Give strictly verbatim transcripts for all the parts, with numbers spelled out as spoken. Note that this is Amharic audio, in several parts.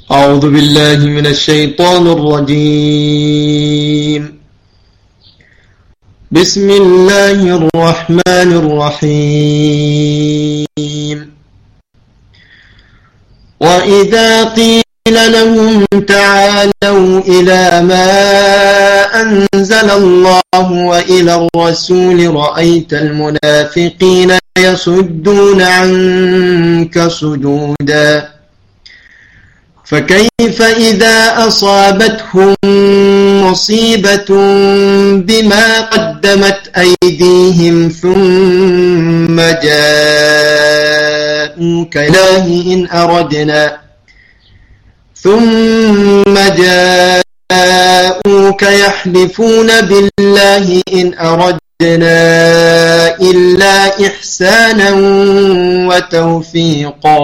أعوذ بالله من الشيطان الرجيم. بسم الله الرحمن الرحيم. وإذا قيل لهم تعالوا إلى ما أنزل الله وإلى الرسول رأيت المنافقين يصدون عنك صدودا فكيف إذا أصابتهم مصيبة بما قدمت أيديهم ثم جاءوك إله إن أردنا ثم جاءوك يحلفون بالله إن أردنا إلا إحسانا وتوفيقا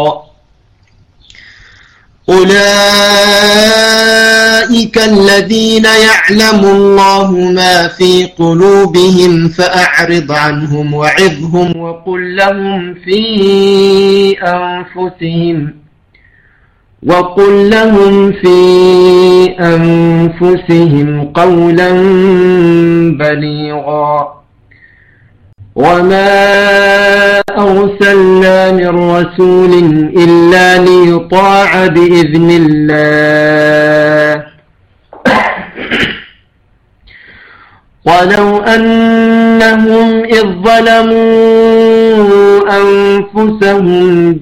أولئك الذين يعلم الله ما في قلوبهم فأعرض عنهم وعظهم وقل لهم في أنفسهم وقل لهم في أنفسهم قولا بليغا وما أرسلنا من رسول إلا ليطاع بإذن الله ولو أنهم إذ ظلموا أنفسهم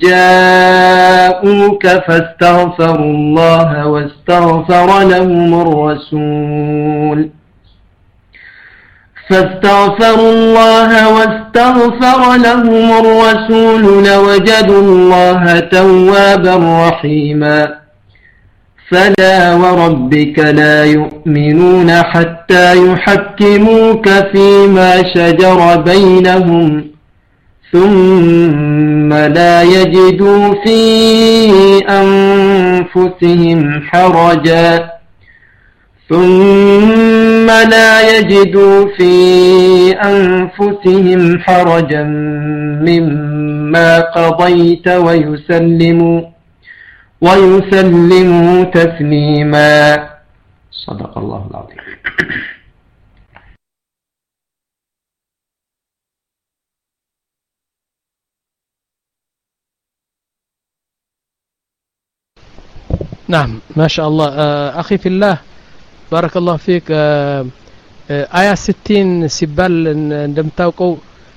جاءوك فاستغفروا الله واستغفر لهم الرسول فاستغفروا الله واستغفر لهم الرسول لوجدوا الله توابا رحيما فلا وربك لا يؤمنون حتى يحكموك فيما شجر بينهم ثم لا يجدوا في أنفسهم حرجا ثم لا يجدوا في أنفسهم حرجا مما قضيت ويسلموا ويسلموا تسليما صدق الله العظيم. نعم ما شاء الله. أخي في الله بارك الله فيك. آية ستين ሲባል እንደምታውቀው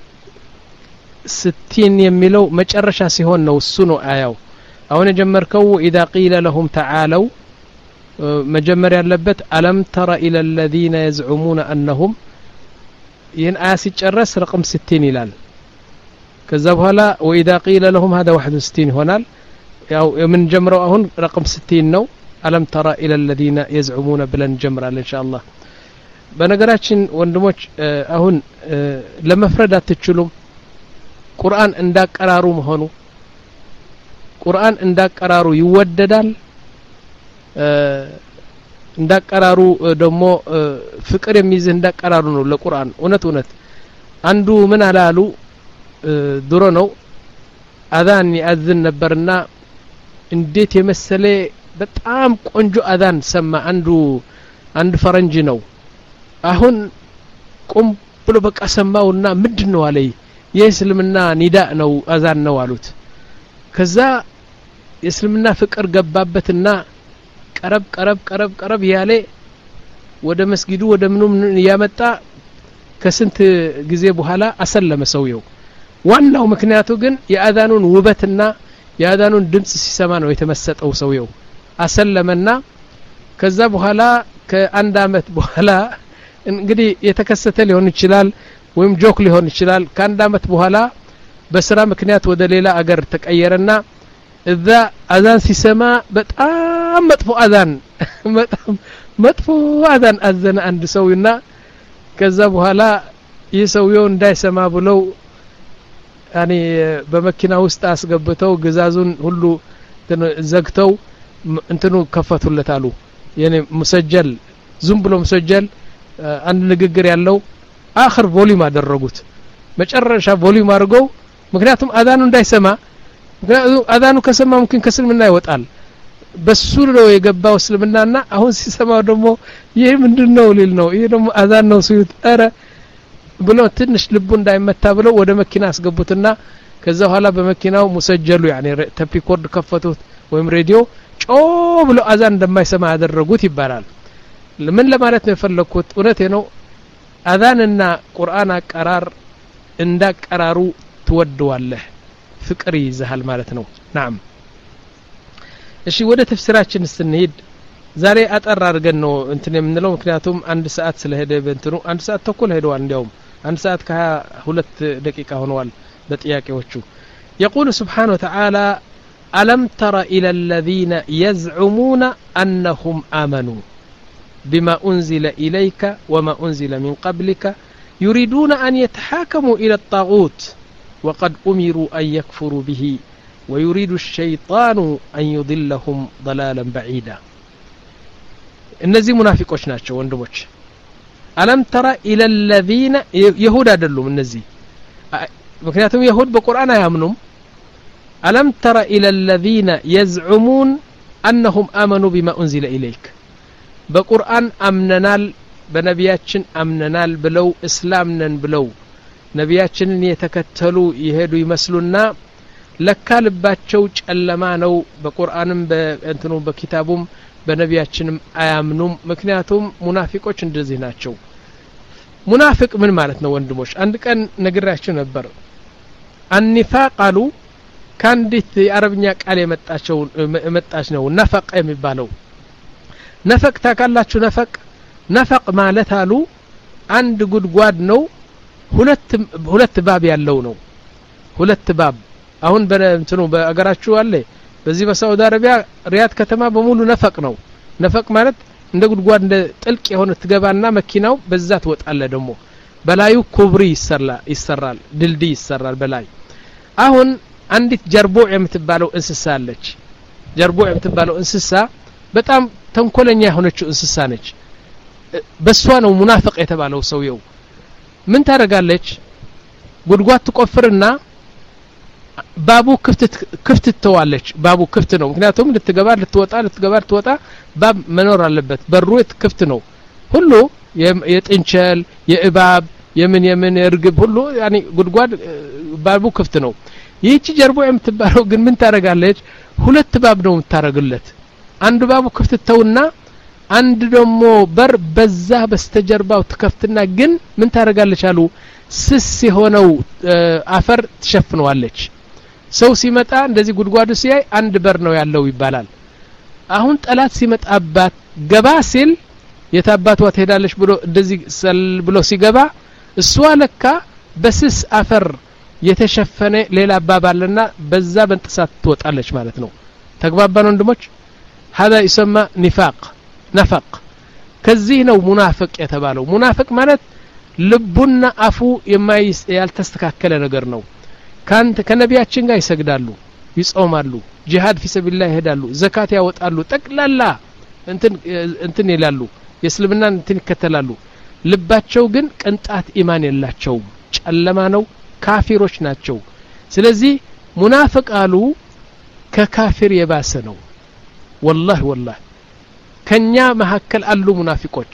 ستين የሚለው መጨረሻ ሲሆን ነው እሱ ነው አያው። አሁን የጀመርከው إذا قيل لهم تعالوا መጀመር ያለበት ألم تر إلى الذين يزعمون أنهم ይህን አያ ሲጨረስ رقم ستين ይላል። ከዛ በኋላ وإذا قيل لهم هذا واحد وستين ይሆናል። ያው የምንጀምረው አሁን رقم ستين ነው። ألم ترى إلى الذين يزعمون بلن جمرة إن شاء الله. በነገራችን ወንድሞች አሁን ለመፍረድ አትችሉም። ቁርአን እንዳቀራሩ መሆኑ ቁርአን እንዳቀራሩ ይወደዳል። እንዳቀራሩ ደግሞ ፍቅር የሚይዝ እንዳቀራሩ ነው ለቁርአን እውነት እውነት። አንዱ ምን አላሉ ድሮ ነው አዛን ያዝን ነበርና እንዴት የመሰለ በጣም ቆንጆ አዛን ሰማ አንዱ አንድ ፈረንጅ ነው። አሁን ቆም ብሎ በቃ ሰማውና ምንድነው አለይ የእስልምና ኒዳ ነው አዛን ነው አሉት። ከዛ የእስልምና ፍቅር ገባበትና ቀረብ ቀረብ ቀረብ ቀረብ ያለ ወደ መስጊዱ ወደ ምኑም ያመጣ ከስንት ጊዜ በኋላ አሰለመ ሰውየው። ዋናው ምክንያቱ ግን የአዛኑን ውበትና የአዛኑን ድምጽ ሲሰማ ነው የተመሰጠው ሰውየው። አሰለመና ከዛ በኋላ ከአንድ አመት በኋላ እንግዲህ የተከሰተ ሊሆን ይችላል ወይም ጆክ ሊሆን ይችላል። ከአንድ አመት በኋላ በስራ ምክንያት ወደ ሌላ አገር ተቀየረና እዛ አዛን ሲሰማ በጣም መጥፎ አዛን በጣም መጥፎ አዛን አዘነ አንድ ሰውና ከዛ በኋላ ይሰውየው እንዳይሰማ ብለው ያኔ በመኪና ውስጥ አስገብተው ግዛዙን ሁሉ ዘግተው እንትኑ ከፈቱለት አሉ። ያኔ مسجل ዝም ብሎ مسجل አንድ ንግግር ያለው አخر ቮሊዩም አደረጉት። መጨረሻ ቮሊዩም አድርገው ምክንያቱም አዛኑ እንዳይሰማ ምክንያቱም አዛኑ ከሰማ ممكن ከስልምና ይወጣል በሱ ነው የገባው እስልምናና አሁን ሲሰማው ደግሞ ይሄ ምንድነው ሊል ነው ይሄ ደግሞ አዛን ነው ሲዩት አረ ብሎ ትንሽ ልቡ እንዳይመታ ብለው ወደ መኪና አስገቡትና ከዛ ኋላ በመኪናው ሙሰጀሉ يعني ተፒ ኮርድ ከፈቱት ወይም ሬዲዮ ጮ ብሎ አዛን እንደማይሰማ ያደረጉት ይባላል ለምን ለማለት ነው የፈለኩት እውነቴ ነው አዛንና ቁርአን አቀራር እንዳቀራሩ ትወደዋለህ ፍቅር ይዘሃል ማለት ነው ናም እሺ ወደ ተፍሲራችን ስንሄድ ዛሬ አጠር አድርገን ነው እንትን የምንለው ምክንያቱም አንድ ሰዓት ስለሄደ በእንትኑ አንድ ሰዓት ተኩል ሄደዋል እንዲያውም አንድ ሰዓት ከሁለት ደቂቃ ሆነዋል በጥያቄዎቹ يقول سبحانه وتعالى ألم تر إلى الذين يزعمون أنهم آمنوا بما أنزل إليك وما أنزل من قبلك يريدون أن يتحاكموا إلى الطاغوت وقد أمروا أن يكفروا به ويريد الشيطان أن يضلهم ضلالا بعيدا النزي منافقوش ناتشو وندموش ألم ترى إلى الذين يهود أدلوا من النزي مكنياتهم يهود بقرآن يامنهم ألم ترى إلى الذين يزعمون أنهم آمنوا بما أنزل إليك بقرآن أمننال بنبياتشن أمننال بلو إسلامنا بلو نبياتشن يتكتلوا يهدوا يمثلونا ለካ ልባቸው ጨለማ ነው በቁርአንም በእንትኑ በኪታቡም በነቢያችንም አያምኑም ምክንያቱም ሙናፊቆች እንደዚህ ናቸው ሙናፊቅ ምን ማለት ነው ወንድሞች አንድ ቀን ነግራችሁ ነበር አንኒፋቅ አሉ ካንዲት የአረብኛ ቃል የመጣቸው መጣች ነው ነፈቅ የሚባለው ነፈቅ ታካላችሁ ነፈቅ ነፈቅ ማለት አሉ አንድ ጉድጓድ ነው ሁለት ሁለት ባብ ያለው ነው ሁለት ባብ አሁን በእንትኑ በአገራችሁ አለ በዚህ በሳውዲ አረቢያ ሪያድ ከተማ በሙሉ ነፈቅ ነው ነፈቅ ማለት እንደ ጉድጓድ እንደ ጥልቅ የሆነ ትገባና መኪናው በዛ ትወጣለ ደግሞ በላዩ ኩብሪ ይሰራል ይሰራል ድልድይ ይሰራል በላይ አሁን አንዲት ጀርቦዕ የምትባለው እንስሳ አለች ጀርቦዕ የምትባለው እንስሳ በጣም ተንኮለኛ የሆነችው እንስሳ ነች በሷ ነው ሙናፊቅ የተባለው ሰውየው ምን ታረጋለች ጉድጓድ ትቆፍርና ባቡ ክፍት ክፍት ተዋለች ባቡ ክፍት ነው ምክንያቱም ልትገባ ልትወጣ ልትገባ ልትወጣ ባብ መኖር አለበት በሩ ክፍት ነው ሁሉ የጥንቸል የእባብ የምን የምን እርግብ ሁሉ يعني ጉድጓድ ባቡ ክፍት ነው ይህቺ ጀርቦ የምትባለው ግን ምን ታረጋለች ሁለት ባብ ነው የምታረግለት አንዱ ባቡ ክፍት ተውና አንድ ደግሞ በር በዛ በስተጀርባው ትከፍትና ግን ምን ታረጋለች አሉ ስስ የሆነው አፈር ትሸፍነዋለች ሰው ሲመጣ እንደዚህ ጉድጓዱ ሲያይ አንድ በር ነው ያለው ይባላል አሁን ጠላት ሲመጣባት ገባ ሲል የታባቷ ትሄዳለች ብሎ እንደዚህ ሰል ብሎ ሲገባ እሷ ለካ በስስ አፈር የተሸፈነ ሌላ አባባልና በዛ በእንጥሳት ትወጣለች ማለት ነው ተግባባን ወንድሞች هذا يسمى نفاق نفق ከዚህ ነው ሙናፊቅ የተባለው ሙናፊቅ ማለት ልቡና አፉ የማይስ ያልተስተካከለ ነገር ነው ካንተ ከነቢያችን ጋር ይሰግዳሉ ይጾማሉ ጂሃድ ፊሰቢላህ ይሄዳሉ ዘካት ያወጣሉ ጠቅላላ እንትን እንትን ይላሉ የእስልምናን እንትን ይከተላሉ ልባቸው ግን ቅንጣት ኢማን የላቸውም ጨለማ ነው ካፊሮች ናቸው ስለዚህ ሙናፊቅ አሉ ከካፊር የባሰ ነው والله والله ከኛ መሐከል አሉ ሙናፊቆች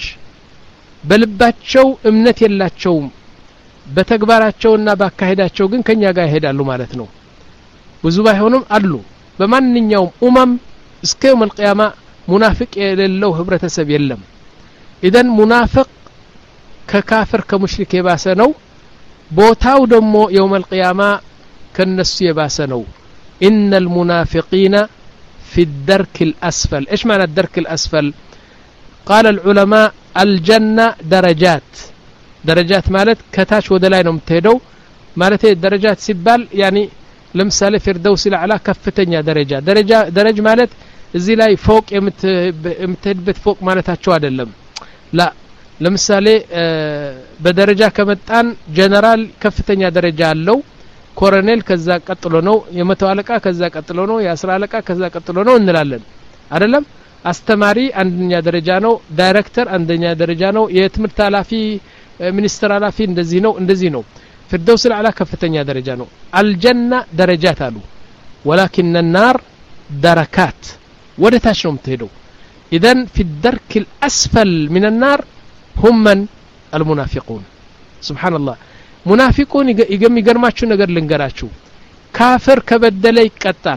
በልባቸው እምነት የላቸውም በተግባራቸውና ባካሄዳቸው ግን ከኛ ጋር ይሄዳሉ ማለት ነው ብዙ ባይሆንም አሉ በማንኛውም ኡማም እስከ يوم القيامه ሙናፊቅ የሌለው ህብረተሰብ የለም ኢደን ሙናፊቅ ከካፍር ከሙሽሪክ የባሰ ነው ቦታው ደግሞ يوم القيامه ከነሱ የባሰ ነው ان المنافقين في الدرك الاسفل ايش معنى الدرك الاسفل قال العلماء الجنه درجات درجات ማለት ከታች ወደ ላይ ነው የምትሄደው ማለት درجات ሲባል يعني ለምሳሌ فردوس الأعلى ከፍተኛ ደረጃ ደረጃ ደረጃ ማለት እዚህ ላይ ፎቅ የምትሄድበት ፎቅ ማለታቸው አይደለም لا ለምሳሌ በደረጃ ከመጣን ጀነራል ከፍተኛ ደረጃ አለው ኮሎኔል ከዛ ቀጥሎ ነው የመቶ አለቃ ከዛ ቀጥሎ ነው የአስራ አለቃ ከዛ ቀጥሎ ነው እንላለን አይደለም አስተማሪ አንደኛ ደረጃ ነው ዳይሬክተር አንደኛ ደረጃ ነው የትምህርት ኃላፊ ሚኒስትር ኃላፊ እንደዚህ ነው እንደዚህ ነው فردوس الأعلى كفتኛ ደረጃ ነው الجنة درجات አሉ ولكن النار دركات ወደ ታች ነው የምትሄደው اذا في الدرك الاسفل من النار هم من المنافقون سبحان الله ሙናፊቁን ይገርማችሁ ነገር ልንገራችሁ ካፍር ከበደለ ይቀጣል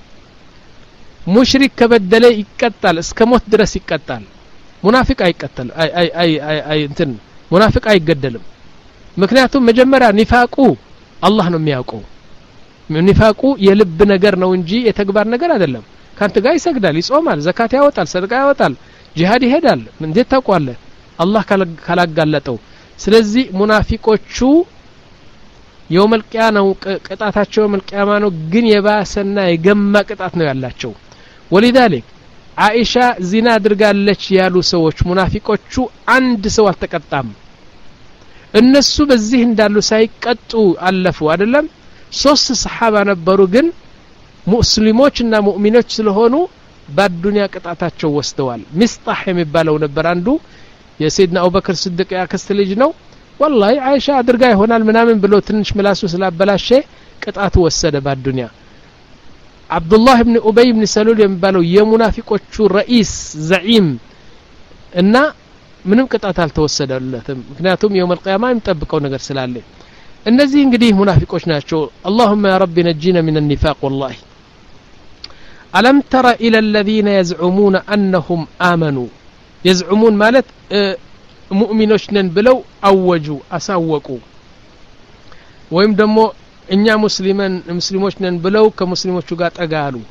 ሙሽሪክ ከበደለ ይቀጣል እስከ ሞት ድረስ ይቀጣል ሙናፊቅ አይቀጣል አይ አይ አይ አይ እንትን ሙናፊቅ አይገደልም ምክንያቱም መጀመሪያ ኒፋቁ አላህ ነው የሚያውቀው ኒፋቁ የልብ ነገር ነው እንጂ የተግባር ነገር አይደለም ካንተ ጋር ይሰግዳል ይጾማል ዘካት ያወጣል ሰደቃ ያወጣል ጂሃድ ይሄዳል እንዴት ታውቃለህ አላህ ካላጋለጠው ስለዚህ ሙናፊቆቹ የውመል ቂያማ ቅጣታቸው የውመል ቂያማ ነው ግን የባሰና የገማ ቅጣት ነው ያላቸው ወለذلك አይሻ ዚና አድርጋለች ያሉ ሰዎች ሙናፊቆቹ አንድ ሰው አልተቀጣም እነሱ በዚህ እንዳሉ ሳይቀጡ አለፉ አይደለም ሶስት ሰሃባ ነበሩ ግን ሙስሊሞችና ሙእሚኖች ስለሆኑ በአዱንያ ቅጣታቸው ወስደዋል ሚስጣህ የሚባለው ነበር አንዱ የሰይድና አቡበክር ሲዲቅ ያከስተ ልጅ ነው والله አይሻ አድርጋ ይሆናል ምናምን ብሎ ትንሽ ምላሱ ስላበላሸ ቅጣቱ ወሰደ በአዱንያ አብዱላህ ኢብኑ ኡበይ ኢብኑ ሰሉል የሚባለው የሙናፊቆቹ ረئيስ ዘዒም እና ምንም ቅጣት አልተወሰደለትም ምክንያቱም የውመል ቂያማ የሚጠብቀው ነገር ስላለ እነዚህ እንግዲህ ሙናፊቆች ናቸው اللهم يا رب نجينا من النفاق والله ألم تر إلى الذين يزعمون أنهم آمنوا يزعمون مالت مؤمنوش نن بلو أوجوا أساوقوا ويم دمو إنيا مسلمان مسلموش نن بلو كمسلموش قات أقالوا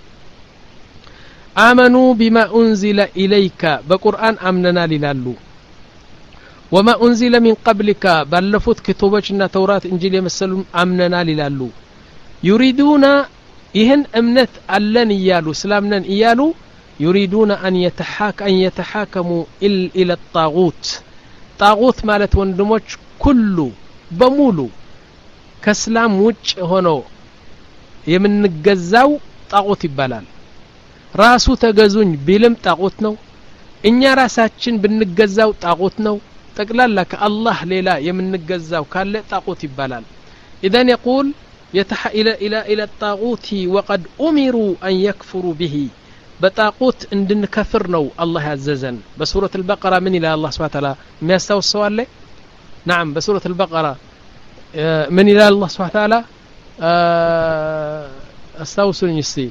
آمنوا بما أنزل إليك بقرآن أمننا للالو وما أنزل من قبلك بلفت كتبنا توراة إنجيل يمثلون أمننا للالو يريدون إهن أمنت ألن إيالو سلامنا إيالو يريدون أن يتحاك أن يتحاكموا إلى الطاغوت طاغوت مالت وندموش كله بمولو كسلام وجه هونو يمن الجزاو طاغوت يبالال راسو تجزون بلم طاغوت نو إنيا راساتشن بنجزاو طاغوت نو تقلال لك الله ليلا يمن الجزاو كان لا طاغوت يبالال إذن يقول يتح إلى إلى إلى الطاغوت وقد أمروا أن يكفروا به بطاغوت عندن كفر نو الله عززن بسورة البقرة من إلى الله سبحانه وتعالى ما يستوى السؤال لي نعم بسورة البقرة من إلى الله سبحانه وتعالى استوسن يستي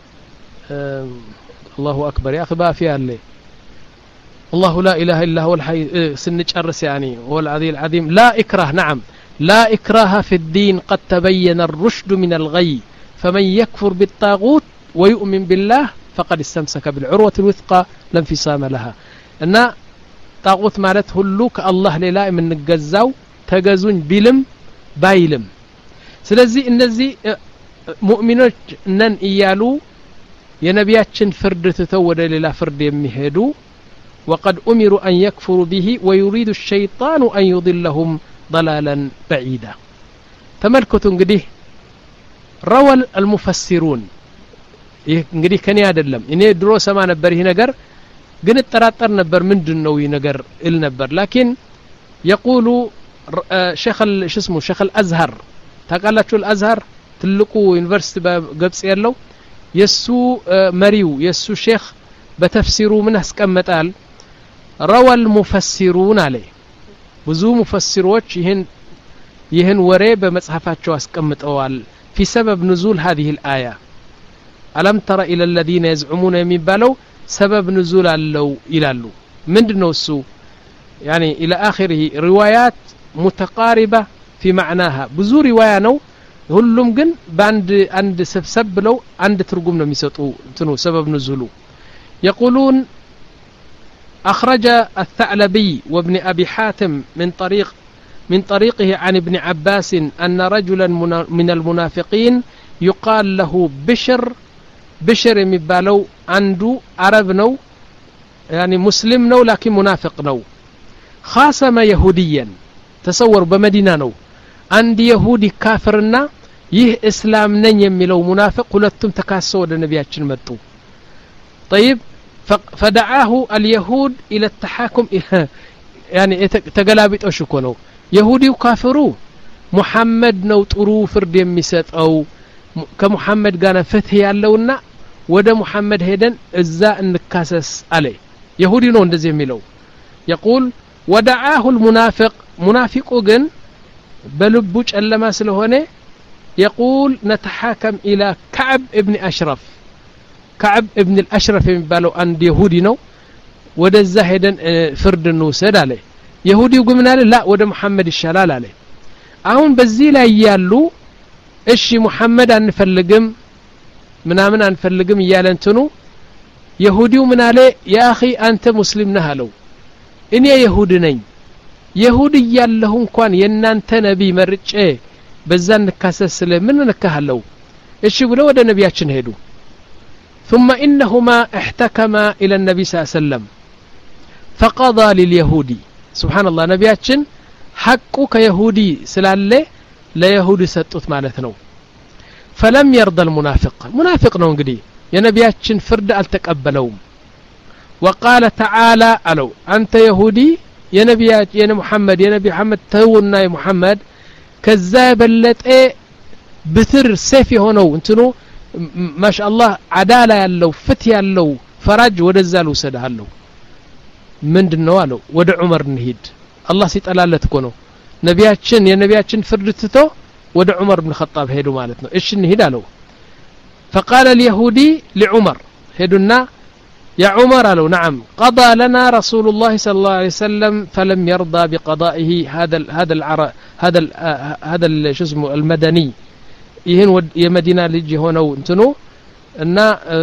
الله أكبر يا أخي بقى فيها اللي الله لا إله إلا هو الحي سنج أرس يعني هو العظيم العظيم لا إكراه نعم لا إكراه في الدين قد تبين الرشد من الغي فمن يكفر بالطاغوت ويؤمن بالله فقد استمسك بالعروة الوثقى لا انفصام لها أن طاغوت مالت هلوك الله لا من الجزاو تجزون بلم بايلم سلزي النزي مؤمنون نن إيالو ينبياتشن فرد تتود للا فرد يمهدو وقد أمروا أن يكفروا به ويريد الشيطان أن يضلهم ضلالا بعيدا تملكتون قديه روى المفسرون እንግዲህ ከኔ አይደለም እኔ ድሮ ሰማ ነበር ይሄ ነገር ግን ተራጠር ነበር ምንድነው ይሄ ነገር እል ነበር لكن يقول شيخ شو اسمه شيخ الازهر ታቃላችሁ الازهر ትልቁ ዩኒቨርሲቲ በግብጽ ያለው የሱ መሪው የሱ ሼክ በተፍሲሩ ምን አስቀመጣል روى المفسرون عليه ብዙ ሙፈሲሮች ይሄን ይሄን ወሬ በመጽሐፋቸው አስቀምጠዋል في سبب نزول هذه الآية ألم تر إلى الذين يزعمون يمبالو سبب نزول اللو إلى اللو من دنوسو يعني إلى آخره روايات متقاربة في معناها بزو رواية نو هلهم جن باند عند سبسب لو عند ترجمنا ميسطو تنو سبب نزوله يقولون أخرج الثعلبي وابن أبي حاتم من طريق من طريقه عن ابن عباس أن رجلا من المنافقين يقال له بشر بشر يمبالو عنده عرب نو يعني مسلم نو لكن منافق نو خاصم يهوديا تصور بمدينة نو عند يهودي كافرنا يه اسلام نن يميلو منافق ሁለቱም ተካሰው ወደ ነብያችን መጡ طيب فدعاه اليهود الى التحاكم يعني ተገላቢጦሽ እኮ ነው يهوديው ካፍሩ محمد ነው ጥሩ ፍርድ የሚሰጠው ከሙሐመድ ጋር ፍትህ ያለውና ወደ ሙሐመድ ሄደን እዛ እንካሰስ አለ يهودي ነው እንደዚህ የሚለው يقول ودعاه المنافق منافق ግን በልቡ ጨለማ ስለሆነ يقول نتحاكم الى كعب ابن اشرف كعب ابن الاشرف የሚባለው አንድ يهودي ነው ወደዛ ሄደን ፍርድ እንውሰድ አለ يهوديው ግን አለ لا ወደ ሙሐመድ ይሻላል አለ አሁን በዚህ ላይ ያሉ እሺ ሙሐመድ አንፈልግም ምናምን አንፈልግም እያለ እንትኑ يهوديው ምን አለ ያ اخي አንተ ሙስሊም ነህ አለው እኔ يهود ነኝ يهود ያለሁ እንኳን የናንተ ነብይ መርጬ በዛ እንካሰስ ለምን ነካሃለው እሺ ብለው ወደ ነብያችን ሄዱ ثم انهما احتكما الى النبي صلى الله عليه وسلم فقضى لليهودي سبحان الله ነብያችን ሐቁ ከيهودي ስላለ ለيهودي ሰጡት ማለት ነው فلم يرضى المنافق منافق ነው እንግዲህ የነብያችን ፍርድ አልተቀበለውም وقال تعالى አለው አንተ يهودي የነብያት የነ መሐመድ የነብይ መሐመድ ተውና የመሐመድ ከዛ በለጠ ብትር ሰይፍ የሆነው እንትኑ ማሻአላህ አዳላ ያለው ፍትህ ያለው ፈራጅ ወደዛ ልውሰድሃለሁ ምንድነው አለው ወደ ዑመር እንሂድ አላህ ሲጠላለት እኮ ነው ነብያችን የነብያችን ፍርድ ትቶ ወደ ዑመር ኢብኑ ኸጣብ ሄዱ ማለት ነው እሺ እንሂድ አለው فقال اليهودي لعمر هدنا يا عمر قالوا نعم قضى لنا رسول الله صلى الله عليه وسلم فلم يرضى بقضائه هذا ال هذا العر هذا ال هذا شو اسمه المدني يهن يا مدينه لجي هونو انتنو ان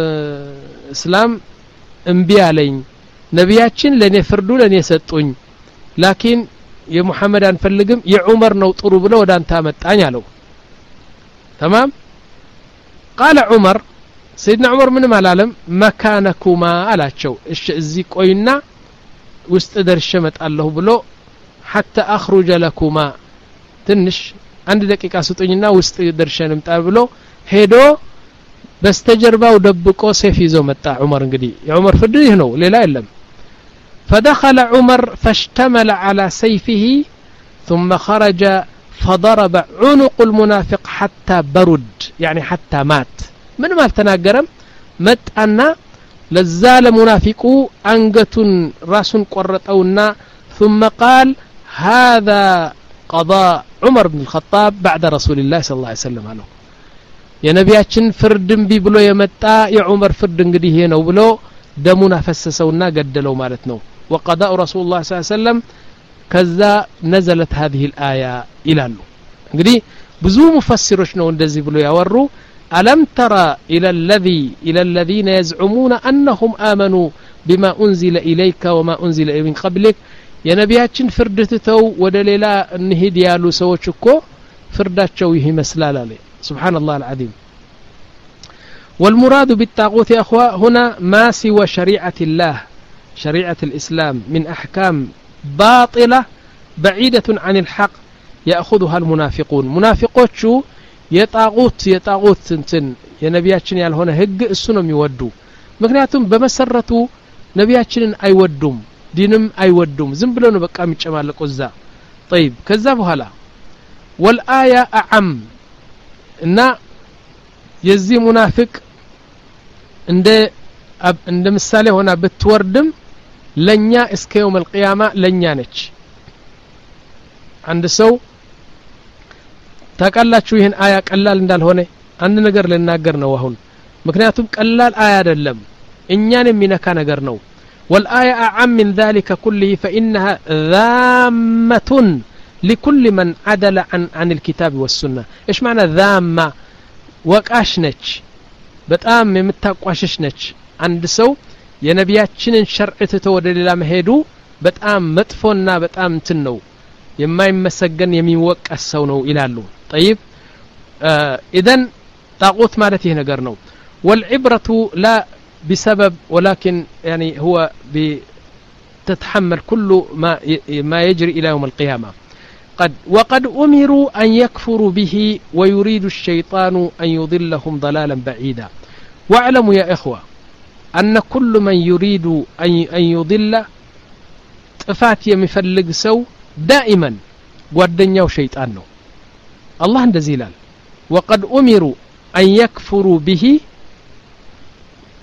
اسلام انبي عليኝ ነብያችን ለኔ ፍርዱ ለኔ ሰጡኝ ላኪን የሙሐመድ አንፈልግም የዑመር ነው ጥሩ ብለው ወዳንታ መጣኝ አለው تمام قال عمر سيدنا عمر من مالالم مكانكما አላቸው እሺ እዚ ቆይና ውስጥ ደርሼ መጣለሁ ብሎ حتى اخرج لكما ትንሽ አንድ ደቂቃ ስጡኝና ውስጥ ደርሼ ልምጣ ብሎ ሄዶ በስተጀርባው ደብቆ ሰይፍ ይዞ መጣ ዑመር እንግዲህ የዑመር ፍርድ ይህ ነው ሌላ የለም فدخل عمر فاشتمل على سيفه ثم خرج فضرب عنق المنافق حتى برد يعني حتى مات من ما تناغرم متانا لزال منافقو انغتون راسن قرطونا ثم قال هذا قضاء عمر بن الخطاب بعد رسول الله صلى الله عليه وسلم قالوا يا نبياتين فردن بي بلو يمطا يا عمر فرد እንግዲህ ይሄ ነው ብሎ ደሙን አፈሰሰውና ገደለው ማለት ነው وقضاء رسول الله صلى الله عليه وسلم كذا نزلت هذه الآية إلى له እንግዲህ ብዙ ሙፈሲሮች ነው እንደዚህ ብሎ ያወሩ ألم ترى إلى الذي إلى الذين يزعمون أنهم آمنوا بما أنزل إليك وما أنزل من قبلك يا نبياتين فردتتو ودليلا نهيد يالو سوچ እኮ ፍርዳቸው ይሄ መስላል አለ سبحان الله العظيم والمراد بالطاغوت يا اخوه هنا ما سوى شريعه الله شريعه الاسلام من احكام باطله بعيده عن الحق ياخذها المنافقون منافقوቹ የጣጉት የጣጉት እንትን የነብያችን ያልሆነ ህግ እሱ ነው የሚወዱ ምክንያቱም በመሰረቱ ነብያችንን አይወዱም ዲንም አይወዱም ዝም ብለው ነው በቃ የሚጨማለቁ እዛ طيب ከዛ በኋላ والآية أعم እና የዚህ ሙናፊቅ እንደ እንደ ምሳሌ ሆና ብትወርድም ለኛ እስከ يوم القيامة ለኛ ነች አንድ ሰው ታቃላችሁ ይሄን አያ ቀላል እንዳልሆነ አንድ ነገር ለናገር ነው አሁን ምክንያቱም ቀላል አያ አይደለም እኛን የሚነካ ነገር ነው والآية أعم من ذلك كله فإنها ذامة لكل من عدل عن عن الكتاب والسنة ايش معنى ذامة وقاش ነች በጣም የምታቋሽሽ ነች አንድ ሰው የነብያችንን ሸርዕ ተተው ወደ ሌላ መሄዱ በጣም መጥፎና በጣም እንትን ነው የማይመሰገን የሚወቀስ ሰው ነው ይላሉ طيب اذا طاغوت ማለት ይሄ ነገር ነው والعبرة لا بسبب ولكن يعني هو بتتحمل كل ما ما يجري الى يوم القيامة قد وقد أمروا أن يكفروا به ويريد الشيطان أن يضلهم ضلالا بعيدا واعلموا يا إخوة أن كل من يريد أن يضل طفات يمفلق سو دائما ጓደኛው ሸይጣን ነው الله እንደዚህ ይላል وقد أمروا أن يكفروا به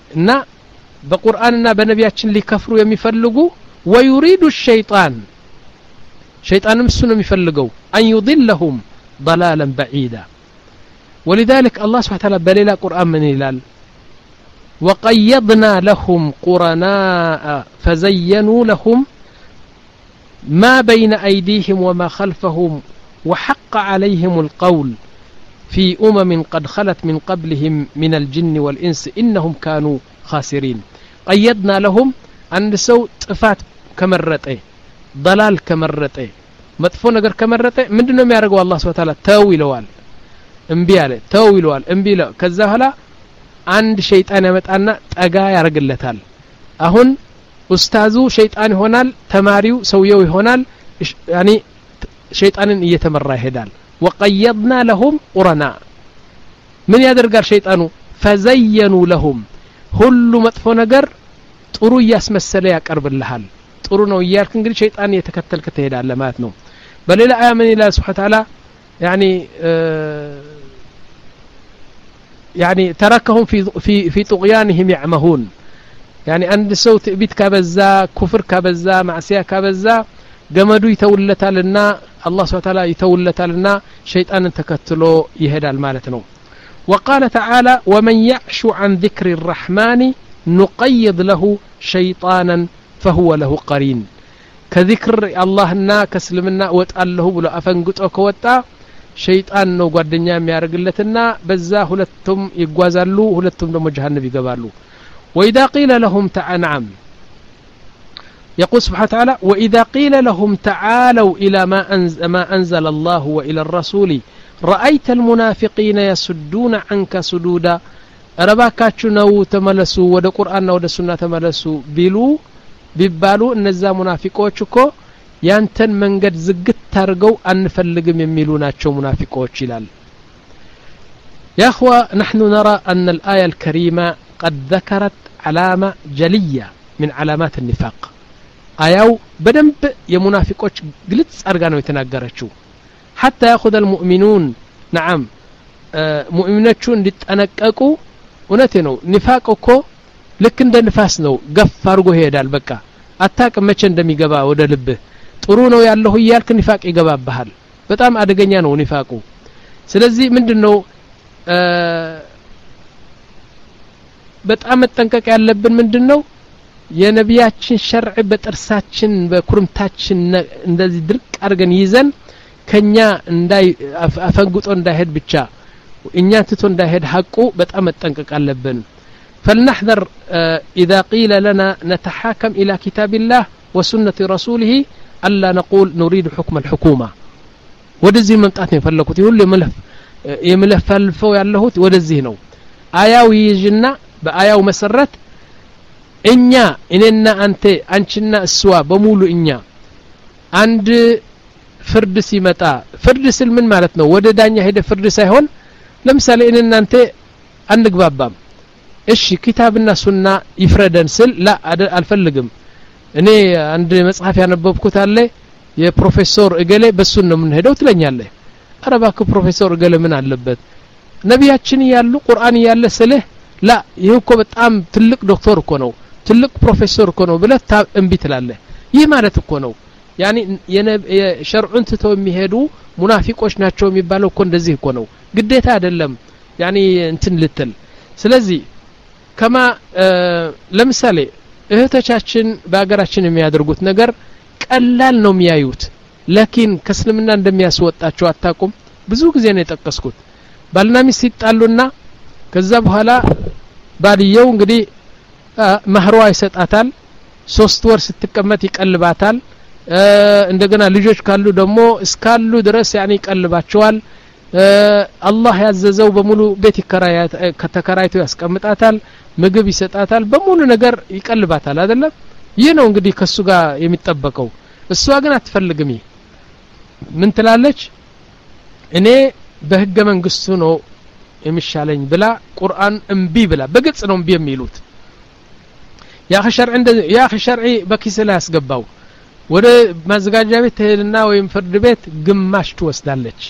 እና በቁርአንና በነቢያችን ሊከፍሩ የሚፈልጉ ويريد الشيطان شيطانم እሱ ነው የሚፈልገው أن يضلهم ضلالا بعيدا ولذلك الله سبحانه وتعالى بليل قرآن من هلال وقيضنا لهم قرناء فزينوا لهم ما بين أيديهم وما خلفهم وحق عليهم القول في أمم قد خلت من قبلهم من الجن والإنس إنهم كانوا خاسرين قيضنا لهم عند سو طفات كمرطه ضلال كمرطه مطفو ነገር ከመረጠ ምንድነው የሚያደርገው አላህ Subhanahu Wa Ta'ala ተው ይለዋል እምቢ አለ ተው ይለዋል እምቢ ይለው ከዛ በኋላ አንድ ሸይጣን ያመጣና ጠጋ ያርግለታል አሁን ኡስታዙ ሸይጣን ይሆናል ተማሪው ሰውየው ይሆናል ያኒ ሸይጣንን እየተመራ ይሄዳል وقيضنا لهم قرنا ምን ያደርጋል ሸይጣኑ فزينوا لهم ሁሉ መጥፎ ነገር ጥሩ ያስመሰለ ያቀርብልሃል ጥሩ ነው ይያልክ እንግዲህ ሸይጣን የተከተልከ ትሄዳለህ ማለት ነው በሌላ አያ ምን ይላል Subhanahu Wa Ta'ala يعني يعني تركهم في في في طغيانهم يعمهون يعني عند سو تبيت كبزا كفر كبزا معصيه كبزا ገመዱ ይተውለታልና አላህ Subhanahu Wa Ta'ala ይተውለታልና ሸይጣንን ተከትሎ ይሄዳል ማለት ነው وقال تعالى ومن يعش عن ذكر الرحمن نقيض له شيطانا فهو له قرين كذكر اللهنا كسلمنا ወጣለሁ ብሎ አፈንግጦ ከወጣ ሸይጣን ነው ጓደኛ የሚያርግለትና በዛ ሁለቱም ይጓዛሉ ሁለቱም ደግሞ ጀሃነም ይገባሉ واذا قيل لهم تعالى يقول سبحانه وتعالى واذا قيل لهم تعالوا الى ما انزل ما انزل الله والى الرسول رايت المنافقين يسدون عنك سدودا رباكاچو ነው ተመለሱ ወደ ቁርአንና ወደ ሱና ተመለሱ ቢሉ ቢባሉ እነዛ ሙናፊቆች እኮ ያንተን መንገድ ዝግት ታርገው አንፈልግም የሚሉ ናቸው ሙናፊቆች ይላል يا اخوه نحن نرى ان الايه الكريمه قد ذكرت علامه جليه من علامات النفاق اياو بدنب የሙናፊቆች ግልጽ አርጋ ነው የተናገረችው حتى ياخذ المؤمنون نعم ሙእሚኖቹ እንዲጠነቀቁ እውነቴ ነው ኒፋቅ እኮ ልክ እንደ ንፋስ ነው ገፍ አርጎ ይሄዳል በቃ አታውቅም መቼ እንደሚገባ ወደ ልብህ ጥሩ ነው ያለው ይያልክ ኒፋቅ ይገባብሃል በጣም አደገኛ ነው ኒፋቁ ስለዚህ ምንድነው በጣም መጠንቀቅ ያለብን ምንድነው የነቢያችን ሸርዕ በጥርሳችን በኩርምታችን እንደዚህ ድርቅ አርገን ይዘን ከኛ እንዳይ አፈንግጦ እንዳይሄድ ብቻ እኛ ትቶ እንዳይሄድ ሐቁ በጣም መጠንቀቅ አለብን فلنحذر إذا قيل لنا نتحاكم إلى كتاب الله وسنة رسوله ألا نقول نريد حكم الحكومة ودزي ممتعتني فلكوت يقول لي ملف يملف فلفو يالهوت ودزي نو آياو يجنا بآياو مسرت إنيا إننا أنت أنشنا السوا بمولو إنيا عند فرد سيمتا فرد سلمن مالتنا وددانيا هيدا فرد سيهون لمثال إننا أنت عندك بابام እሺ ኪታብና ሱና ይፍረደን ስል ላ አልፈልግም እኔ አንድ መጽሐፍ ያነበብኩት አለ የፕሮፌሰር እገሌ በሱን ነው ምን ሄደው ትለኛለህ አረባክ ፕሮፌሰር እገሌ ምን አለበት ነቢያችን ያሉ ቁርአን ያለ ስልህ ላ ይሄ እኮ በጣም ትልቅ ዶክተር እኮ ነው ትልቅ ፕሮፌሰር እኮ ነው ብለህ እምቢ ትላለህ ይህ ማለት እኮ ነው ያኒ የሸርዑን ትተው የሚሄዱ ሙናፊቆች ናቸው የሚባለው እኮ እንደዚህ እኮ ነው ግዴታ አይደለም ያኒ እንትን ልትል ስለዚህ ከማ ለምሳሌ እህቶቻችን በአገራችን የሚያደርጉት ነገር ቀላል ነው የሚያዩት ለኪን ከስልምና እንደሚያስወጣቸው አታቁም ብዙ ጊዜ ነው የጠቀስኩት ባልና ሚስት ይጣሉና ከዛ በኋላ ባልየው እንግዲህ ማህሯ ይሰጣታል ሶስት ወር ስትቀመጥ ይቀልባታል እንደገና ልጆች ካሉ ደግሞ እስካሉ ድረስ ያኒ ይቀልባቸዋል አላህ ያዘዘው በሙሉ ቤት ይከራያት ከተከራይቶ ያስቀምጣታል ምግብ ይሰጣታል በሙሉ ነገር ይቀልባታል አይደለም ይህ ነው እንግዲህ ከሱ ጋር የሚጠበቀው እሷ ግን አትፈልግም ምን ትላለች እኔ በህገ መንግስቱ ነው የሚሻለኝ ብላ ቁርአን እምቢ ብላ በግልጽ ነው እምቢ የሚሉት ያ ኸሸር እንደ ያ ኸሸርዒ በኪስላ ያስገባው ወደ ማዘጋጃ ቤት ትሄድና ወይም ፍርድ ቤት ግማሽ ትወስዳለች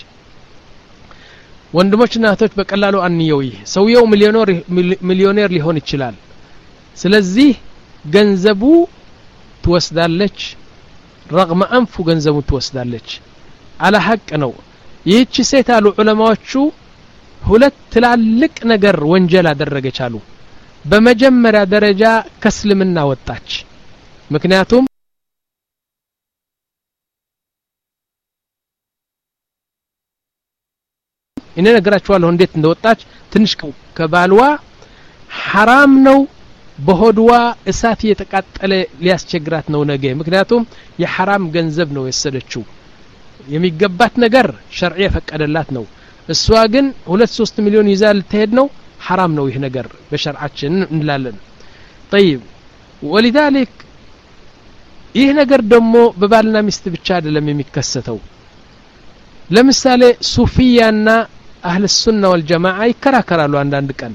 ወንድሞችና እህቶች በቀላሉ አንየው ይሄ ሰውየው ሚሊዮነር ሚሊዮነር ሊሆን ይችላል ስለዚህ ገንዘቡ ትወስዳለች رغم أنف ገንዘቡ ትወስዳለች على حق ነው ይህች ሴት አሉ ዑለማዎቹ ሁለት ትላልቅ ነገር ወንጀል አደረገች አሉ በመጀመሪያ ደረጃ ከስልምና ወጣች ምክንያቱም እኔ ነግራችኋለሁ እንዴት እንደወጣች ትንሽ ከባልዋ حرام ነው በሆድዋ እሳት የተቃጠለ ሊያስቸግራት ነው ነገ ምክንያቱም የሐራም ገንዘብ ነው የሰደችው የሚገባት ነገር ሸርዒ ፈቀደላት ነው እሷ ግን ሁለት ሶስት ሚሊዮን ይዛል ተሄድ ነው حرام ነው ይሄ ነገር በሸርዓችን እንላለን طيب ولذلك ይሄ ነገር ደግሞ በባልና ሚስት ብቻ አይደለም የሚከሰተው ለምሳሌ ሱፊያና አህለ ሱና ወልጀማዓ ይከራከራሉ አንዳንድ ቀን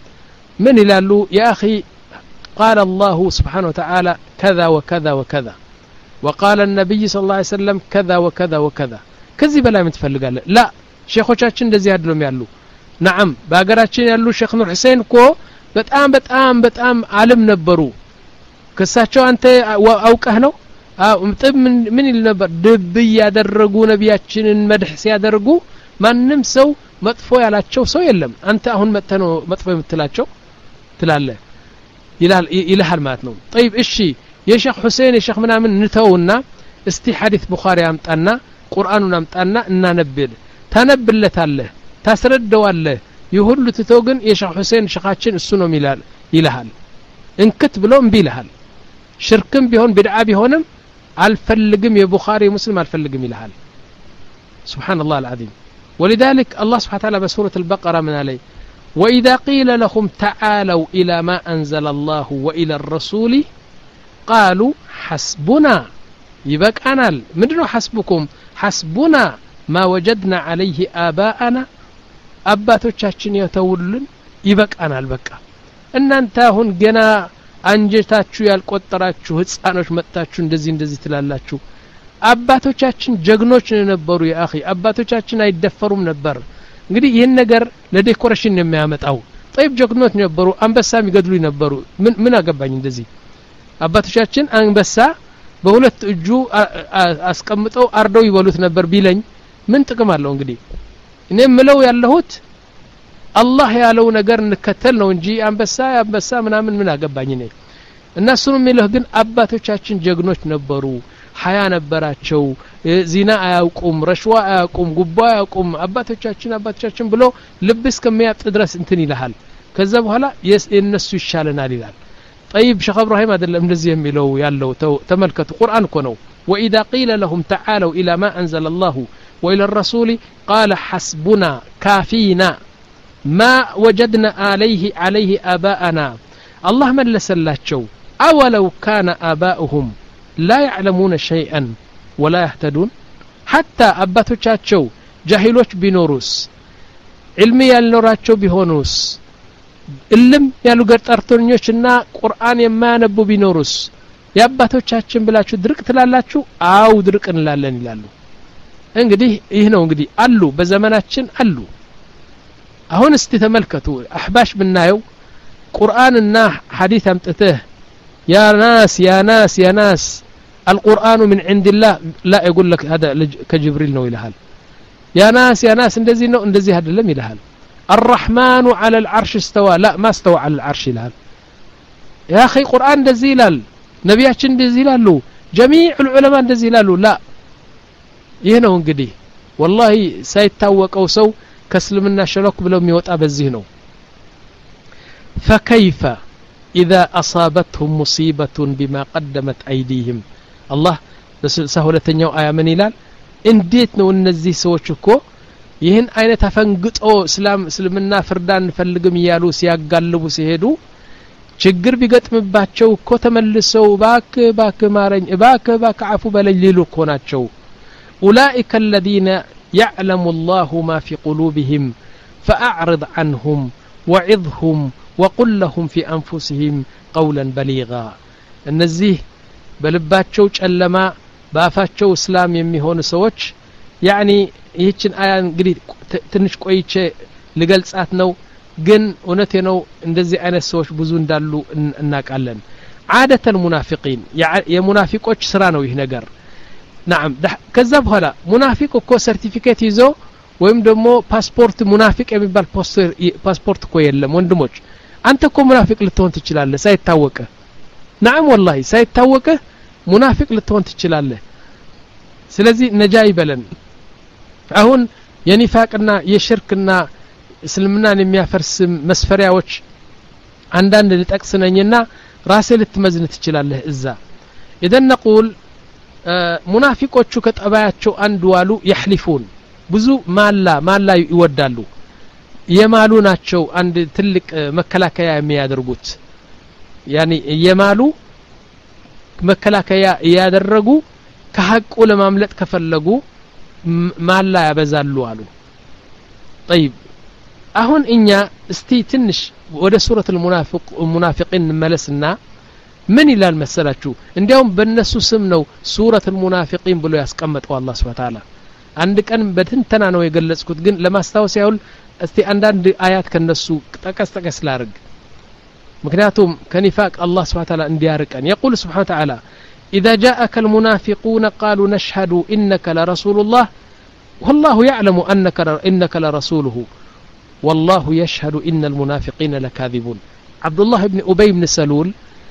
ምን ይላሉ يا اخي قال الله سبحانه وتعالى كذا وكذا وكذا وقال النبي صلى الله عليه وسلم كذا وكذا وكذا كذي بلا متفلقال لا شيخوቻችን እንደዚህ አይደለም ያሉ نعم በአገራችን ያሉ ሼክ ኑር ሁሴን እኮ በጣም በጣም በጣም ዓለም ነበሩ ከሳቸው አንተ አውቀህ ነው ጥብ ምን ይል ነበር ድብ ያደረጉ ነቢያችንን መድህ ሲያደርጉ ማንንም ሰው መጥፎ ያላቸው ሰው የለም አንተ አሁን መጥተህ መጥፎ የምትላቸው ትላለህ ይላል ይልሃል ማለት ነው طيب እሺ የሼክ ሁሴን የሼክ ምናምን ንተውና እስቲ ሐዲስ ቡኻሪ አምጣና ቁርአኑን አምጣና እናነብል ታነብለታለህ ታስረዳዋለህ ይሁሉ ትተው ግን የሼክ ሁሴን ሼኻችን እሱ ነው ይላል ይልሃል እንክት ብሎ እምቢ ይልሃል ሽርክም ቢሆን ቢድዓ ቢሆንም አልፈልግም የቡኻሪ ሙስሊም አልፈልግም ይልሃል سبحان الله العظيم ولذلك الله سبحانه وتعالى بسورة البقرة من عليه وإذا قيل لهم تعالوا إلى ما أنزل الله وإلى الرسول قالوا حسبنا يبقى مدنو حسبكم حسبنا ما وجدنا عليه آباءنا أباتوቻችን የተውልን ይበቃናል በቃ እናንተ አሁን ገና አንጀታችሁ ያልቆጠራችሁ ህፃኖች መጣችሁ እንደዚህ እንደዚህ ትላላችሁ አባቶቻችን ጀግኖች ነበሩ ያ اخي አባቶቻችን አይደፈሩም ነበር እንግዲህ ይሄን ነገር ለዴኮሬሽን የሚያመጣው طيب ጀግኖች ነበሩ አንበሳ የሚገድሉ ነበሩ ምን ምን አገባኝ እንደዚህ አባቶቻችን አንበሳ በሁለት እጁ አስቀምጠው አርደው ይበሉት ነበር ቢለኝ ምን ጥቅም አለው እንግዲህ እኔ ምለው ያለሁት አላህ ያለው ነገር እንከተል ነው እንጂ አንበሳ አንበሳ ምናምን ምን አገባኝ እኔ እነሱም የሚለው ግን አባቶቻችን ጀግኖች ነበሩ ሐያ ነበራቸው ዚና አያውቁም ረሽዋ አያውቁም ጉባ አያውቁም አባቶቻችን አባቶቻችን ብሎ ልብስ ከሚያጥ ድረስ እንትን ይልሃል ከዛ በኋላ የነሱ ይሻለናል ይላል طيب شيخ ابراهيم አይደለም እንደዚህ የሚለው ያለው ተመልከቱ ቁርአን እኮ ነው واذا قيل لهم تعالوا الى ما انزل الله والى الرسول قال حسبنا كافينا ما وجدنا عليه عليه اباءنا الله ملسلاቸው اولو كان اباؤهم لا يعلمون شيئا ولا يهتدون حتى አባቶቻቸው ጃሂሎች ቢኖሩስ علم ያልኖራቸው ቢሆኑስ እልም ያሉ ገርጣርቶኞችና ቁርአን የማያነቡ ቢኖሩስ ያባቶቻችን ብላችሁ ድርቅ ትላላችሁ አው ድርቅ እንላለን ይላሉ እንግዲህ ይህ ነው እንግዲህ አሉ በዘመናችን አሉ አሁን እስቲ ተመልከቱ አህባሽ ብናየው ቁርአንና ሐዲስ አምጥተህ يا ناس يا ناس يا ناس القرآن من عند الله لا يقول لك هذا كجبريل نو يلهال يا ناس يا ناس اندزي نو اندزي هذا لم يلهال الرحمن على العرش استوى لا ما استوى على العرش يلهال يا أخي قرآن اندزي لال نبياتش اندزي لالو جميع العلماء اندزي لالو لا يهنو انقدي والله سيتاوك أو سو كسلمنا شلوك بلو ميوطا بزينو فكيف إذا أصابتهم مصيبة بما قدمت أيديهم الله سهولتنيو آية من إلال انديت نو النزي سوچكو ይህን አይነት አፈንግጦ እስላም እስልምና ፍርዳን ፈልግም ያሉ ሲያጋልቡ ሲሄዱ ችግር ቢገጥምባቸው እኮ ተመልሰው ባክ ባክ ማረኝ ባክ ባክ አፉ በለኝ ሊሉ እኮ ናቸው أولئك الذين يعلم الله ما في قلوبهم فأعرض عنهم وعظهم وقل لهم في أنفسهم قولا بليغا እነዚህ በልባቸው ጨለማ ባፋቸው እስላም የሚሆኑ ሰዎች يعني ይህችን አያ እንግዲህ ትንሽ ቆይቼ ልገልጻት ነው ግን እውነቴ ነው እንደዚህ አይነት ሰዎች ብዙ እንዳሉ እናቃለን عادة المنافقين የሙናፊቆች ስራ ነው ይህ ነገር نعم ከዛ በኋላ ሙናፊቅ እኮ ሰርቲፊኬት ይዞ ወይም ደግሞ ፓስፖርት ሙናፊቅ የሚባል ፓስፖርት እኮ የለም ወንድሞች አንተ እኮ ሙናፊቅ ልትሆን ትችላለህ ሳይታወቀ نعم والله ሳይታወቀ ሙናፊቅ ልትሆን ትችላለህ ስለዚህ ነጃ ይበለን አሁን የኒፋቅና የሽርክና እስልምናን የሚያፈርስ መስፈሪያዎች አንዳንድ ልጠቅስነኝና ራሴ ልትመዝን ትችላለህ እዛ اذا نقول ሙናፊቆቹ ከጠባያቸው አንዱ ዋሉ يحلفون ብዙ ማላ ማላ ይወዳሉ የማሉ ናቸው አንድ ትልቅ መከላከያ የሚያደርጉት يعني የማሉ መከላከያ ያደረጉ ከሐቁ ለማምለጥ ከፈለጉ ማላ ያበዛሉ አሉ طيب አሁን እኛ እስቲ ትንሽ ወደ ሱረቱ المنافق المنافقين መለስና ምን ይላል መሰላችሁ እንዲያውም በእነሱ ስም ነው ሱረቱ المنافقين ብሎ ያስቀመጠው አላህ Subhanahu Ta'ala አንድ ቀን በትንተና ነው የገለጽኩት ግን ለማስታወስ ያውል እስቲ አንዳንድ አያት ከነሱ ጠቀስ ጠቀስ ላርግ ምክንያቱም ከኒፋቅ አላህ Subhanahu Ta'ala እንዲያርቀን يقول سبحانه وتعالى إذا جاءك المنافقون قالوا نشهد إنك لرسول الله والله يعلم أنك إنك لرسوله والله يشهد إن المنافقين لكاذبون عبد الله بن أبي بن سلول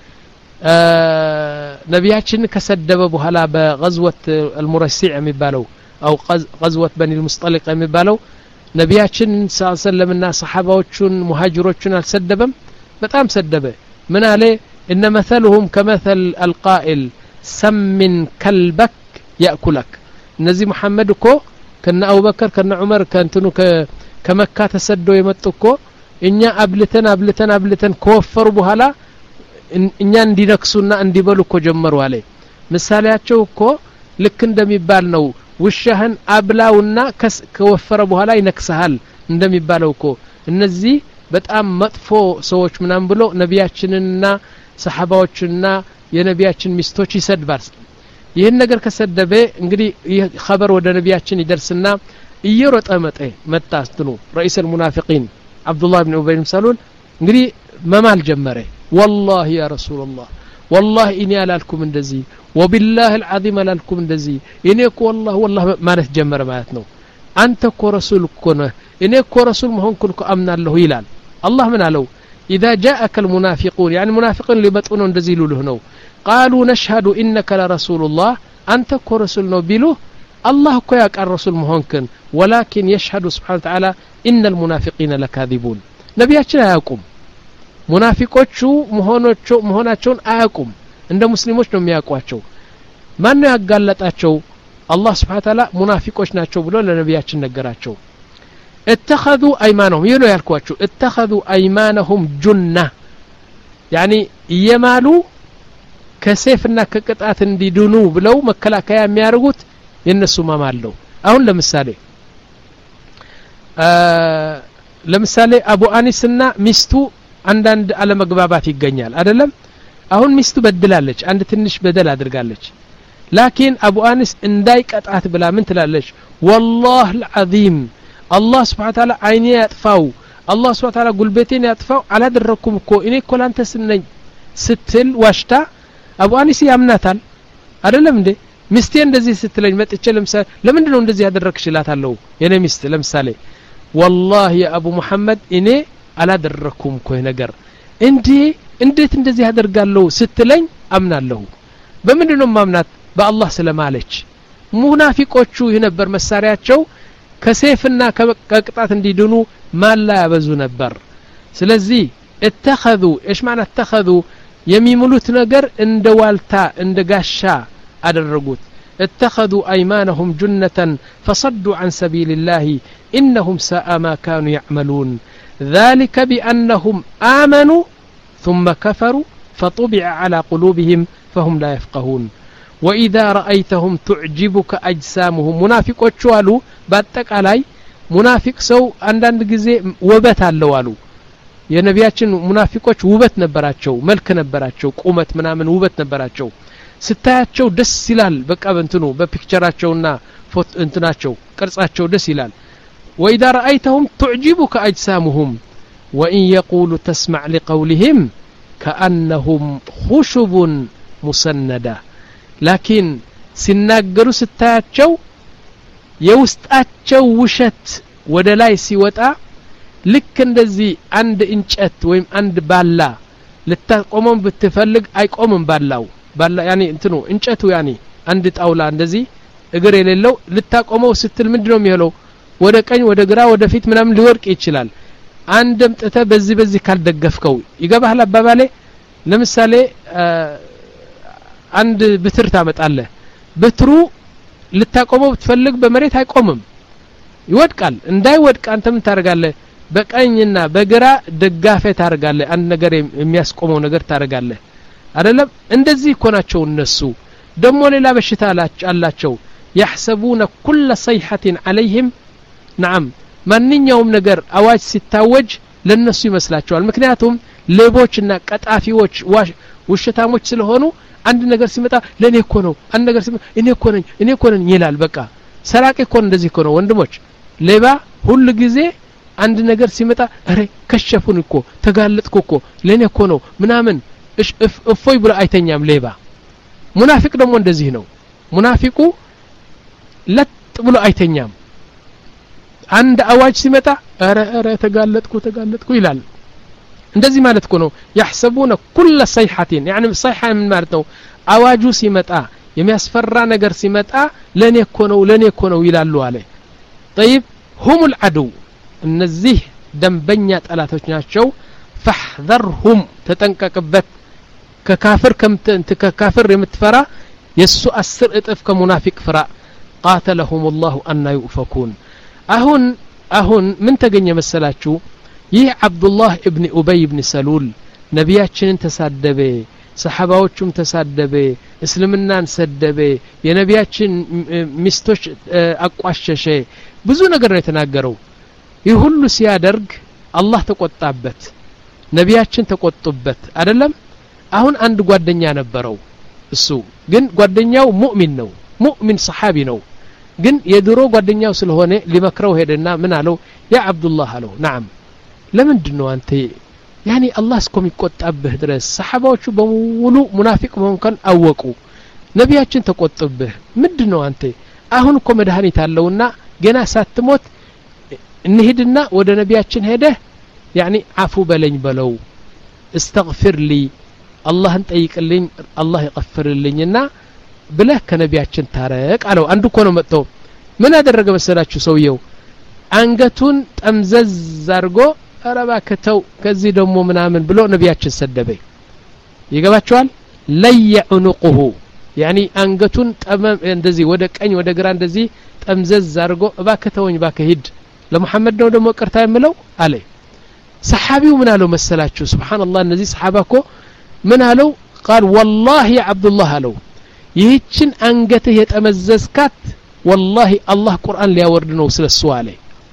نبياتشن كسدب بهلا بغزوة المرسيع مبالو أو غزوة بني المصطلق مبالو نبياتشن صلى الله عليه وسلم الناس صحابوچن مهاجروچن السدبم بتام سدبه من عليه إن مثلهم كمثل القائل سمن كلبك يأكلك نزي محمد كو كنا أبو بكر كنا عمر كانتنو ك كمكة تسدوا يمتكو إنيا أبلتن أبلتن أبلتن كوفر بهلا إنيا ندينكسونا انديبلو كو جمروا عليه مثالياتشو كو لك እንደሚባል ነው ውሻህን አብላውና ከወፈረ በኋላ ይነክሳል እንደሚባለው እኮ እነዚህ በጣም መጥፎ ሰዎች ምናም ብሎ ነቢያችንና ሰሃባዎችና የነቢያችን ሚስቶች ይሰድባል ይሄን ነገር ከሰደበ እንግዲህ ይህ خبر ወደ ነቢያችን ይደርስና እየሮጠ መጣ መጣስተኑ رئيس المنافقين عبد الله بن ابي بن سلول እንግዲህ መማል ጀመረ والله يا رسول الله والله اني አላልኩም እንደዚህ وبالله العظيم አላልኩም እንደዚህ እኔ እኮ والله والله ማለት ጀመረ ማለት ነው አንተ እኮ ረሱል እኮ ነህ እኔ እኮ ረሱል መሆንኩን እኮ አምናለሁ ይላል الله من አለው اذا جاءك المنافقون يعني المنافقين ሊመጡኑ እንደዚህ ይሉልህ ነው قالوا نشهد انك لرسول الله انت እኮ ረሱል ነው ቢሉ الله እኮ ያቀር ረሱል መሆንክን ولكن يشهد سبحانه وتعالى ان المنافقين لكاذبون ነቢያችን አያውቁም ሙናፊቆቹ መሆኖቹ መሆናቸውን አያውቁም እንደ ሙስሊሞች ነው የሚያውቋቸው ማን ነው ያጋለጣቸው الله سبحانه وتعالى ሙናፊቆች ናቸው ብሎ ለነቢያችን ነገራቸው اتخذوا ايمانهم ينو ያልኳችሁ اتخذوا ايمانهم جنة يعني የማሉ ከሰይፍና ከቅጣት እንዲድኑ ብለው መከላከያ የሚያርጉት የነሱ ማማለው አሁን ለምሳሌ ለምሳሌ አቡ አኒስና ሚስቱ አንዳንድ አለመግባባት ይገኛል አይደለም አሁን ሚስቱ በድላለች አንድ ትንሽ በደል አድርጋለች ላኪን አቡ አኒስ እንዳይቀጣት ብላ ምን ትላለች والله العظيم الله سبحانه وتعالى አይኔ ያጥፋው الله سبحانه وتعالى ጉልበቴን ያጥፋው አላደረኩም እኮ እኔ እኮ ላንተ ስነኝ ስትል ዋሽታ አቡ አኒስ ያምናታል አይደለም እንዴ ሚስቴ እንደዚህ ስትለኝ መጥቼ ለምሳሌ ለምንድነው እንደዚህ ያደረክሽላታለው የኔ ሚስት ለምሳሌ والله يا ابو محمد እኔ አላደረኩም እኮ ነገር እንዴ እንዴት እንደዚህ ያደርጋለው ስትለኝ አምናለሁ በምንድነው ማምናት በአላህ ስለማለች ሙናፊቆቹ ይነበር መሳሪያቸው ከሰይፍና ከቅጣት እንዲድኑ ማላ ያበዙ ነበር ስለዚህ اتخذوا ايش معنى اتخذوا የሚሙሉት ነገር እንደ ዋልታ እንደ ጋሻ አደረጉት اتخذوا ايمانهم جنة فصدوا عن سبيل الله انهم ساء ما كانوا يعملون ذلك بانهم امنوا ثم كفروا فطبع على قلوبهم فهم لا يفقهون واذا رايتهم تعجبك اجسامهم منافقوቹ አሉ በአጠቃላይ ሙናፊቅ ሰው አንዳንድ ጊዜ ውበት አለው አሉ የነቢያችን ሙናፊቆች ውበት ነበራቸው መልክ ነበራቸው ቁመት ምናምን ውበት ነበራቸው ስታያቸው ደስ ይላል በቃ በእንትኑ በፒክቸራቸውና ፎቶ እንትናቸው ቅርጻቸው ደስ ይላል واذا رايتهم تعجبك اجسامهم وإن يقولوا تسمع لقولهم كأنهم خشب مسندة لكن سناقروا ستاتشو يوستاتشو وشت ودلاي سيوتا ልክ እንደዚህ አንድ እንጨት ወይም አንድ ባላ ልታቆመው ብትፈልግ አይቆምም ባላው ባላ ያኒ እንትኑ እንጨቱ ያኒ አንድ ጣውላ እንደዚህ እግር የሌለው ልታቆመው ስትል ምንድነው የሚሆነው ወደ ቀኝ ወደ ግራ ወደ ፊት ምናምን ሊወርቅ ይችላል አንድም ጥተ በዚህ በዚህ ካልደገፍከው ይገባሃል አባባሌ ለምሳሌ አንድ ብትር ታመጣለህ ብትሩ ልታቆመው ብትፈልግ በመሬት አይቆምም ይወድቃል እንዳይወድቅ አንተ ምን ታረጋለህ በቀኝና በግራ ደጋፈ ታረጋለህ አንድ ነገር የሚያስቆመው ነገር ታረጋለህ አይደለም እንደዚህ ይኮናቸው እነሱ ደሞ ሌላ በሽታ አላቸው يحسبون كل صيحة عليهم نعم ማንኛውም ነገር አዋጅ ሲታወጅ ለነሱ ይመስላቸዋል ምክንያቱም ሌቦችና ቀጣፊዎች ውሸታሞች ስለሆኑ አንድ ነገር ሲመጣ ለኔ እኮ ነው አንድ ነገር ሲመጣ እኔ እኮ ነኝ እኔ እኮ ነኝ ይላል በቃ ሰራቂ እኮ እንደዚህ እኮ ነው ወንድሞች ሌባ ሁሉ ጊዜ አንድ ነገር ሲመጣ አሬ ከሸፉን እኮ ተጋለጥኩ እኮ ለኔ እኮ ነው ምናምን እፍ እፎይ ብሎ አይተኛም ሌባ ሙናፊቅ ደግሞ እንደዚህ ነው ሙናፊቁ ለጥ ብሎ አይተኛም አንድ አዋጅ ሲመጣ አረ አረ ተጋለጥኩ ተጋለጥኩ ይላል እንደዚህ ማለት እኮ ነው يحسبون كل صيحة يعني صيحة من ማለት ነው አዋጁ ሲመጣ የሚያስፈራ ነገር ሲመጣ ለኔ እኮ ነው ለኔ እኮ ነው ይላሉ አለ طيب هم العدو እነዚህ ደንበኛ ጠላቶች ናቸው فاحذرهم ተጠንቀቅበት ከካፍር ከምት ከካፍር የምትፈራ የሱ አስር እጥፍ ከሙናፊቅ ፍራ قاتلهم الله ان يؤفكون አሁን አሁን ምን ተገኘ መሰላችሁ ይህ አብዱላህ ኢብኑ ኡበይ ኢብኑ ሰሉል ነቢያችንን ተሳደበ ሰሃባዎቹም ተሳደበ እስልምናን ሰደበ የነቢያችን ሚስቶች አቋሸሸ ብዙ ነገር ነው የተናገረው ይህ ሁሉ ሲያደርግ አላህ ተቆጣበት ነቢያችን ተቆጡበት አይደለም አሁን አንድ ጓደኛ ነበረው እሱ ግን ጓደኛው ሙእሚን ነው ሙእሚን ሰሃቢ ነው ግን የድሮ ጓደኛው ስለሆነ ሊመክረው ሄደና ምን አለው ያ አብዱላህ አለው نعم ለምንድነው አንተ ያኒ አላህ እስኮም ይቆጣብህ ድረስ ሰሃባዎቹ በሙሉ ሙናፊቅ መሆንከን አወቁ ነቢያችን ተቆጥብህ ምንድነው አንተ አሁን እኮ መድኃኒት አለውና ገና ሳትሞት እንሂድና ወደ ነቢያችን ሄደህ ያኒ አፉ በለኝ በለው استغفر لي አላህን ጠይቅልኝ አላህ ይغفርልኝና ብለህ ከነቢያችን ታረቅ አለው አንዱ እኮ ነው መጥቶ ምን አደረገ መሰላችሁ ሰውየው አንገቱን ጠምዘዝ አርጎ አረባከተው ከዚህ ደሞ ምናምን ብሎ ነቢያችን ሰደበ ይገባቸዋል ለይዑኑቁሁ ያኒ አንገቱን ጠመም እንደዚህ ወደ ቀኝ ወደ ግራ እንደዚህ ጠምዘዝ አርጎ እባከተውኝ ባከሂድ ለሙሐመድ ነው ደሞ ቀርታ የምለው አለ ሰሃቢው ምን አለው መሰላችሁ ሱብሃንአላህ እነዚህ ሰሃባኮ ምን አለው قال والله يا عبد الله አለው ይህችን አንገትህ የጠመዘዝካት والله الله ቁርአን ሊያወርድ ነው ስለሱ አለ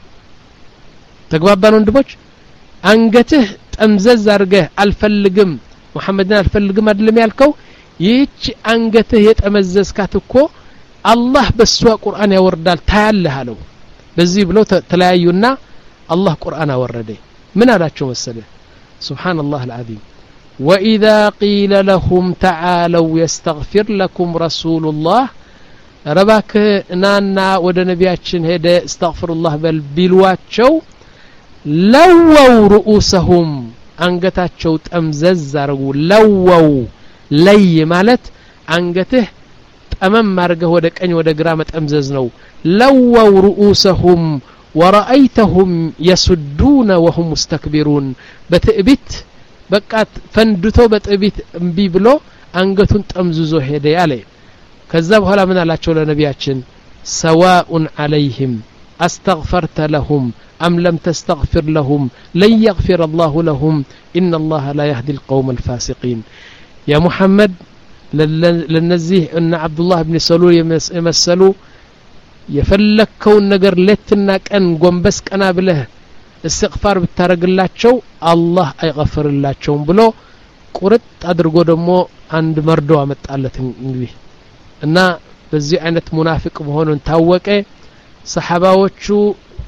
ተግባባን ወንድሞች አንገትህ ጠምዘዝ አርገህ አልፈልግም ሙሐመድን አልፈልግም አይደለም ያልከው ይህች አንገትህ የጠመዘዝካት እኮ አላህ በሷ ቁርአን ያወርዳል ታያለህ አለው በዚህ ብሎ ተለያዩና አላህ ቁርአን አወረደ ምን አላቸው መሰለ ሱብሃንአላህ العظيم واذا قيل لهم تعالوا يستغفر لكم رسول الله ربك نانا ወደ ነቢያችን ሄደ استغفرullah በል ቢልዋቸው لووا رؤوسهم አንገታቸው ጠምዘዝ አርጉ ለወው ለይ ማለት አንገትህ ጠመም ማርገህ ወደ ቀኝ ወደ ግራ መጠምዘዝ ነው لووا رؤوسهم ورأيتهم يسدون وهم مستكبرون በትዕቢት በቃት ፈንድቶ በትዕቢት እምቢ ብሎ አንገቱን ጠምዝዞ ሄደ ያለ ከዛ በኋላ ምን አላቸው ለነቢያችን سواء عليهم استغفرت لهم أم لم تستغفر لهم لن يغفر الله لهم إن الله لا يهدي القوم الفاسقين يا محمد للنزيه أن عبد الله بن سلول يمثلوا يفلكون نجر لتنا كان قنبس كنا بله استغفار بترجلاتشو الله يغفر اللاتشو بلو قرط أدرجو دمو عند مردو عمت على تنجيه إن بزي عينة منافق مهون تاوك صحابة وشو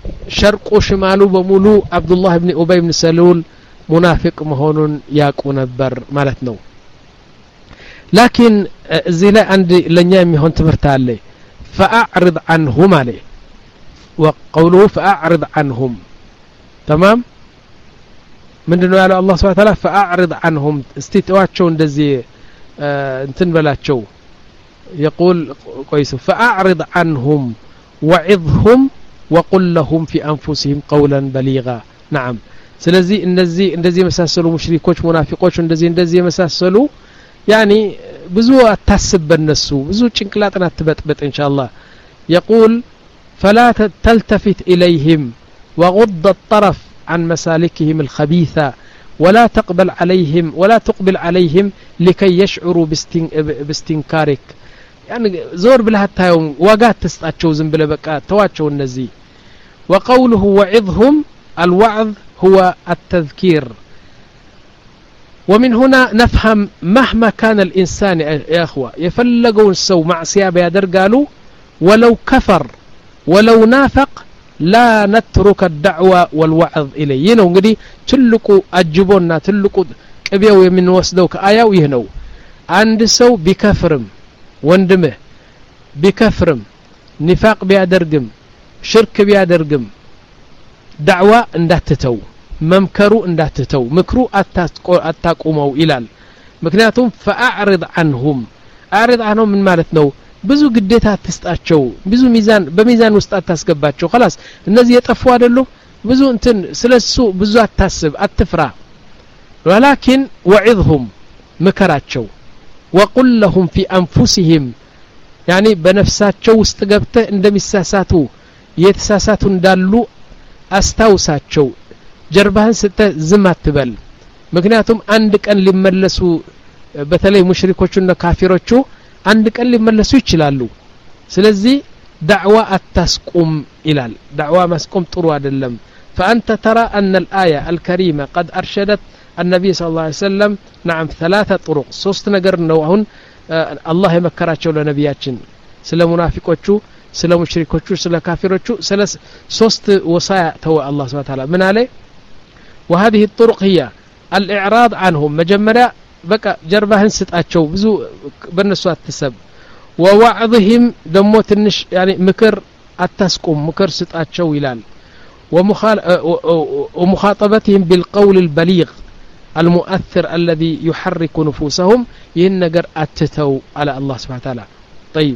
شرق شمالو بمولو عبد الله بن أبي بن سلول منافق مهون ياقو نبر مالتنا لكن زي عندي لنيا ميهون تمرت عليه فأعرض عنهم عليه وقوله فأعرض عنهم تمام من دنو على الله سبحانه وتعالى فأعرض عنهم استيتواتشو اندزي اه انتن بلاتشو يقول كويس فأعرض عنهم وعظهم وقل لهم في أنفسهم قولا بليغا نعم سلازي اندزي اندزي مساسلو مشركوش منافقوش اندزي اندزي مساسلو يعني بزو التسب بالنسو بزو چنكلاتنا تبطبط إن شاء الله يقول فلا تلتفت إليهم وغض الطرف عن مسالكهم الخبيثة ولا تقبل عليهم ولا تقبل عليهم لكي يشعروا باستن باستنكارك يعني زور بلها تايوم واقات تسطاتشو زنبله بقى تواتشو النزي وقوله وعظهم الوعظ هو التذكير ومن هنا نفهم مهما كان الإنسان يا أخوة يفلقون السو مع سيابة يدر قالوا ولو كفر ولو نافق لا نترك الدعوة والوعظ إليه ينو قدي تلقوا أجبونا تلقوا كبيو من وسدوك آية ويهنو عند سو بكفرم وندمه بكفرم نفاق بيادرقم شرك بيادرقم دعوة انداتتو ممكرو انداتتو مكرو أتاقومو إلال مكنياتهم فأعرض عنهم أعرض عنهم من مالتنو ብዙ ግዴታ ተስጣቸው ብዙ ሚዛን በሚዛን ውስጥ አታስገባቸው خلاص እነዚህ የጠፉ አይደሉ ብዙ እንትን ስለሱ ብዙ አታስብ አትፍራ ولكن وعظهم مكراቸው وقل لهم في انفسهم يعني በነፍሳቸው ውስጥ ገብተህ እንደሚሳሳቱ የተሳሳቱ እንዳሉ አስታውሳቸው ጀርባህን ስተ ዝም አትበል ምክንያቱም አንድ ቀን ሊመለሱ በተለይ ሙሽሪኮቹና ካፊሮቹ عند قال يملسوا يچلالو ስለዚህ دعوة التسقم إلال دعوة مسقم ጥሩ አይደለም فأنت ترى أن الآية الكريمة قد أرشدت النبي صلى الله عليه وسلم نعم ثلاثة طرق ሶስት ነገር ነው አሁን الله የመከራቸው ለነቢያችን ስለ ሙናፊቆቹ ስለ ሙሽሪኮቹ ስለ ካፊሮቹ ስለ ሶስት ወሳያ ተው الله سبحانه وتعالى من عليه وهذه الطرق هي الإعراض عنهم مجمرة بقى جربهن سطاچو ብዙ በነሱ አትሰብ ووعظهم ደሞ ትንሽ يعني ምክር አታስቆም ምክር ስጣቸው ይላል ومخاطبتهم بالقول البليغ المؤثر الذي يحرك نفوسهم ይህን ነገር አትተው على الله سبحانه وتعالى طيب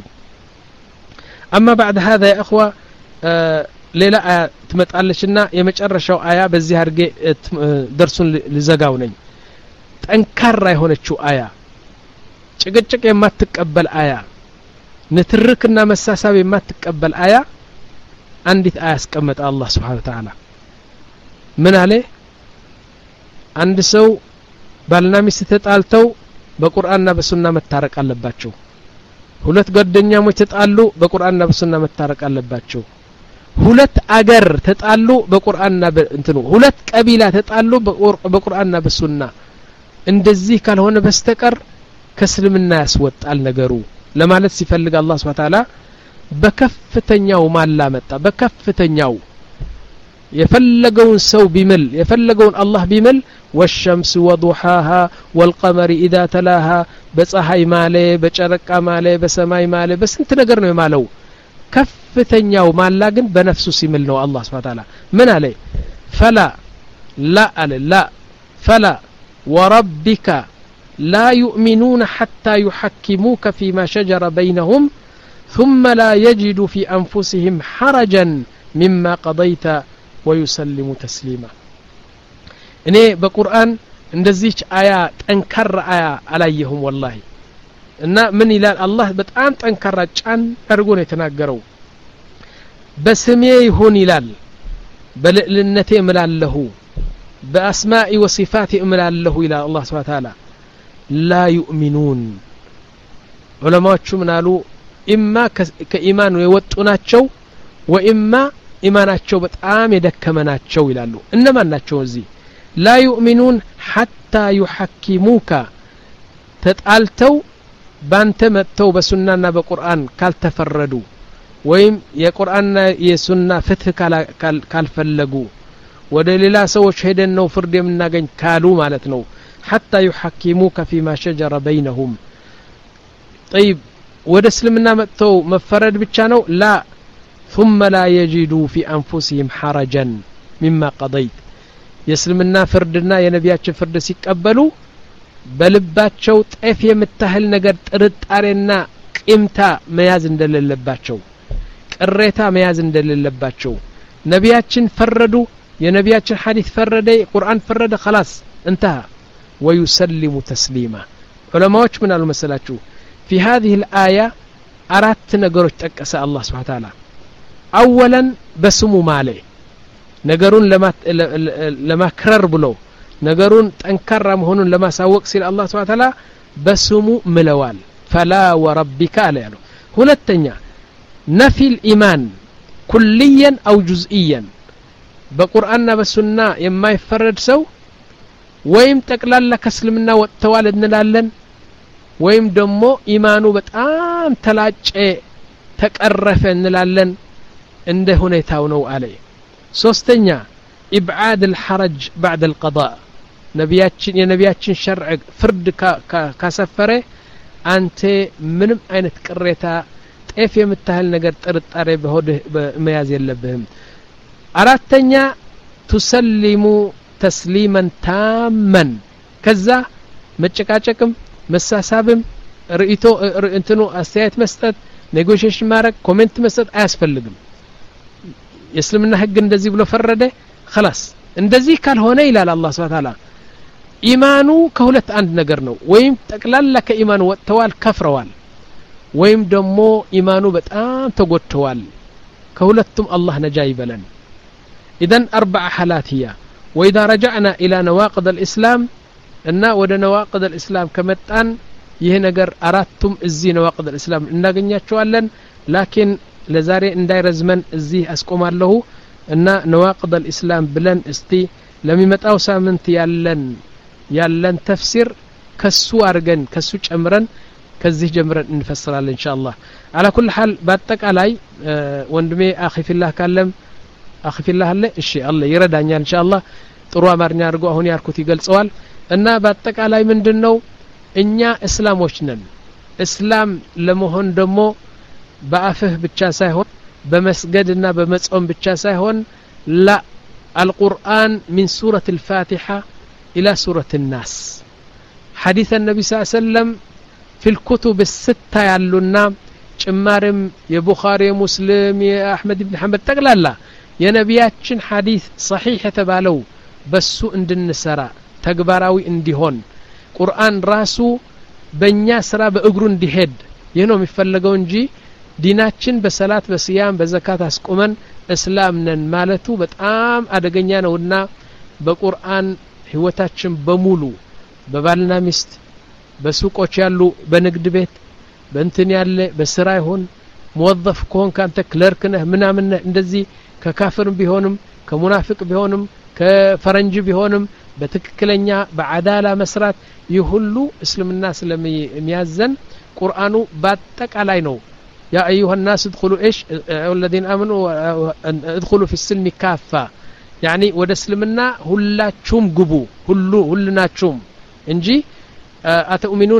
اما بعد هذا يا اخوه ሌላ አያ ትመጣለችና የመጨረሻው አያ በዚህ አርጌ ደርሱን ልዘጋው ነኝ ጠንካራ የሆነችው አያ ጭቅጭቅ የማትቀበል አያ ንትርክና መሳሳብ የማትቀበል አያ አንዲት አያ አስቀመጠ አላህ Subhanahu Wa Ta'ala ምን አለ አንድ ሰው ባልና ሚስት ተጣልተው በቁርአንና በሱና መታረቅ አለባቸው ሁለት ጓደኛሞች ተጣሉ በቁርአንና በሱና መታረቅ አለባቸው ሁለት አገር ተጣሉ በቁርአንና እንትኑ ሁለት ቀቢላ ተጣሉ በቁርአንና በሱና እንደዚህ ካልሆነ በስተቀር ከስልምና ያስወጣል ነገሩ ለማለት ሲፈልግ አላህ Subhanahu Wa Ta'ala በከፍተኛው ማላ መጣ በከፍተኛው የፈለገውን ሰው ቢመል የፈለገውን አላህ ቢመል والشمس وضحاها والقمر اذا تلاها በፀሐይ ማለ በጨረቃ ማለ በሰማይ ማለ በስንት ነገር ነው የማለው ከፍተኛው ማላ ግን በነፍሱ ሲምል ነው አላህ Subhanahu Wa Ta'ala ምን አለ فلا لا አለ لا فلا وربك لا يؤمنون حتى يحكموك فيما شجر بينهم ثم لا يجدوا في أنفسهم حرجا مما قضيت ويسلموا تسليما እኔ በቁርአን እንደዚህች አያ ጠንካራ አያ አላየሁም والله እና ምን ይላል አላህ በጣም ጠንካራ ጫን አድርጎ ነው የተናገረው በስሜ ይሁን ይላል በልዕልነቴ እምላለሁ በአስማኢ ወሲፋቲ እምላለሁ ይላል አላህ Subhanahu Wa Ta'ala لا يؤمنون ዑለማዎቹ ምናሉ ኢማ ከኢማኑ የወጡ ናቸው ወኢማ ኢማናቸው በጣም የደከመናቸው ይላሉ እነማን ናቸው እዚህ لا يؤمنون حتى يحكموك ተጣልተው ባንተ መተው በሱናና በቁርአን ካልተፈረዱ ወይም የቁርአንና የሱና ፍትህ ካልፈለጉ ወደ ሌላ ሰዎች ሄደን ነው ፍርድ የምናገኝ ካሉ ማለት ነው حتى يحكموك فيما شجر بينهم طيب ወደ እስልምና መጥተው መፈረድ ብቻ ነው لا ثم لا يجدوا في انفسهم حرجا مما قضيت የእስልምና ፍርድና የነቢያችን ፍርድ ሲቀበሉ በልባቸው ጤፍ የምታህል ነገር ጥርጣሬና ቂምታ መያዝ እንደሌለባቸው ቅሬታ መያዝ እንደሌለባቸው ነቢያችን ፈረዱ የነቢያችን ሐዲስ ፈረደ ቁርአን ፈረደ خلاص انتهى ويسلم تسليما ዑለማዎች ምን አሉ መሰላችሁ في هذه الآية አራት ነገሮች ጠቀሰ አላህ Subhanahu Wa Ta'ala اولا በስሙ ማለ ነገሩን ለማክረር ብሎ ነገሩን ጠንካራ መሆኑን ለማሳወቅ ሲል አላህ Subhanahu Wa Ta'ala በስሙ ምለዋል فلا وربك አለ ያለው ሁለተኛ نفي الإيمان كليا أو جزئيا በቁርአንና በሱና የማይፈረድ ሰው ወይም ጠቅላላ ከእስልምና ወጥተዋል እንላለን ወይም ደግሞ ኢማኑ በጣም ተላጨ ተቀረፈ እንላለን እንደ ሁኔታው ነው አለ ሶስተኛ إبعاد الحرج بعد القضاء ነቢያችን የነቢያችን ሸርዕ ፍርድ ካሰፈረ አንተ ምንም አይነት ቅሬታ ጤፍ የምታህል ነገር ጥርጣሬ በሆድ መያዝ የለብህም አራተኛ تسلم تسليما تاما ከዛ መጨቃጨቅም መሳሳብም ርኢቶ እንትኑ አስተያየት መስጠት ኔጎሺዬሽን ማድረግ ኮሜንት መስጠት አያስፈልግም የእስልምና ህግ እንደዚህ ብሎ ፈረደ خلاص እንደዚህ ካልሆነ ይላል አላህ Subhanahu Wa Ta'ala ኢማኑ ከሁለት አንድ ነገር ነው ወይም ጠቅላላ ከኢማኑ ወጥተዋል ከፍረዋል ወይም ደግሞ ኢማኑ በጣም ተጎድተዋል ከሁለቱም አላህ ነጃ ይበለን اذا اربع حالات هي واذا رجعنا الى نواقض الاسلام ان ወደ نواقض الاسلام ከመጣን ይሄ ነገር አራቱም እዚህ نواقض الاسلام እናገኛቸዋለን ላኪን ለዛሬ እንዳይረዝመን እዚህ አስቆማለሁ እና نواقض الاسلام ብለን እስቲ ለሚመጣው ሳምንት ያለን ያለን ተፍሲር ከሱ አርገን ከሱ ጨምረን ከዚህ ጀምረን እንፈስራለን ኢንሻአላህ على كل حال በአጠቃላይ ወንድሜ አኺፊላህ ካለም አኺፊላህ አለ እሺ አላህ ይረዳኛል ኢንሻአላህ ጥሩ አማርኛ አድርጎ አሁን ያርኩት ይገልጸዋል እና በአጠቃላይ ምንድነው እኛ እስላሞች ነን እስላም ለመሆን ደግሞ በአፍህ ብቻ ሳይሆን በመስገድና በመጾም ብቻ ሳይሆን لا القرآن من سورة الفاتحة إلى سورة الناس حديث النبي صلى الله عليه وسلم في الكتب الستة يعلونا ጭማርም የቡኻሪ ሙስሊም የአህመድ ኢብኑ ሐንበል ተቀላላ የነቢያችን ሐዲስ صحيح የተባለው በሱ እንድንሰራ ተግባራዊ እንዲሆን ቁርአን ራሱ በእኛ ስራ በእግሩ እንዲሄድ ይህ ነው የሚፈልገው እንጂ ዲናችን በሰላት በስያም በዘካት አስቆመን እስላም ነን ማለቱ በጣም አደገኛ ነውና በቁርአን ህይወታችን በሙሉ በባልና ሚስት በሱቆች ያሉ በንግድ ቤት በእንትን ያለ በስራ ይሁን موظف كون كانت كلرك نه ምናምን እንደዚህ ከካፍር ቢሆንም ከሙናፊቅ ቢሆንም ከፈረንጅ ቢሆንም በትክክለኛ በአዳላ መስራት ይሁሉ እስልምና ስለሚያዘን ቁርአኑ በአጠቃላይ ነው يا ايها الناس ادخلوا ايش الذين امنوا ادخلوا في السلم كافه يعني ወደ እስልምና ሁላችሁም ግቡ ሁሉ ሁሉናችሁም እንጂ አተኡሚኑና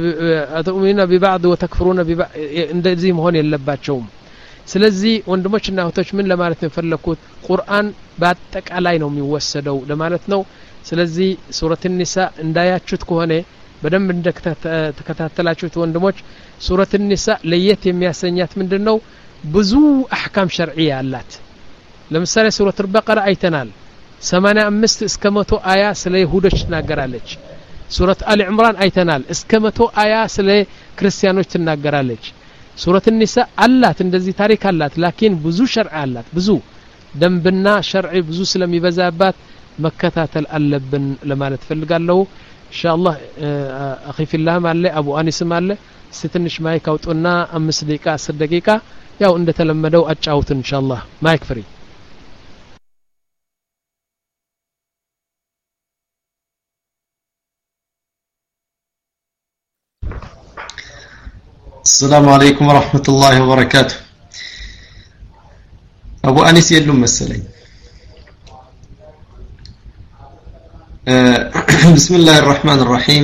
አተኡሚኑና በባዕድ ወተክፍሩና በባዕድ እንደዚህ መሆን የለባቸውም ስለዚህ ወንድሞችና እህቶች ምን ለማለት ነው ፈለኩት ቁርአን በአጠቃላይ ነው የሚወሰደው ለማለት ነው ስለዚህ ሱረት النساء እንዳያችሁት ከሆነ በደንብ እንደተከታተላችሁት ወንድሞች ሱረት النساء ለየት የሚያሰኛት ምንድነው ብዙ አህካም ሸርዒያ አላት ለምሳሌ ሱረት البقره አይተናል ሰማንያ አምስት እስከ መቶ አያ ስለ ይሁዶች ተናገራለች ሱረት አሊ ዕምራን አይተናል እስከ መቶ አያ ስለ ክርስቲያኖች ተናገራለች ሱረት النساء አላት እንደዚህ ታሪክ አላት ላኪን ብዙ ሸርዕ አላት ብዙ ደንብና ሸርዕ ብዙ ስለሚበዛባት መከታተል አለብን ለማለት ፈልጋለሁ ኢንሻአላህ አኺ ፊላህ ማለ አቡ አኒስ ማለ ስትንሽ ማይክ አውጡና አምስት ደቂቃ አስር ደቂቃ ያው እንደተለመደው አጫውት ኢንሻአላህ ማይክ ፍሪ السلام عليكم ورحمة الله وبركاته አቡ አኒስ የሉም መሰለኝ بسم الله الرحمن الرحيم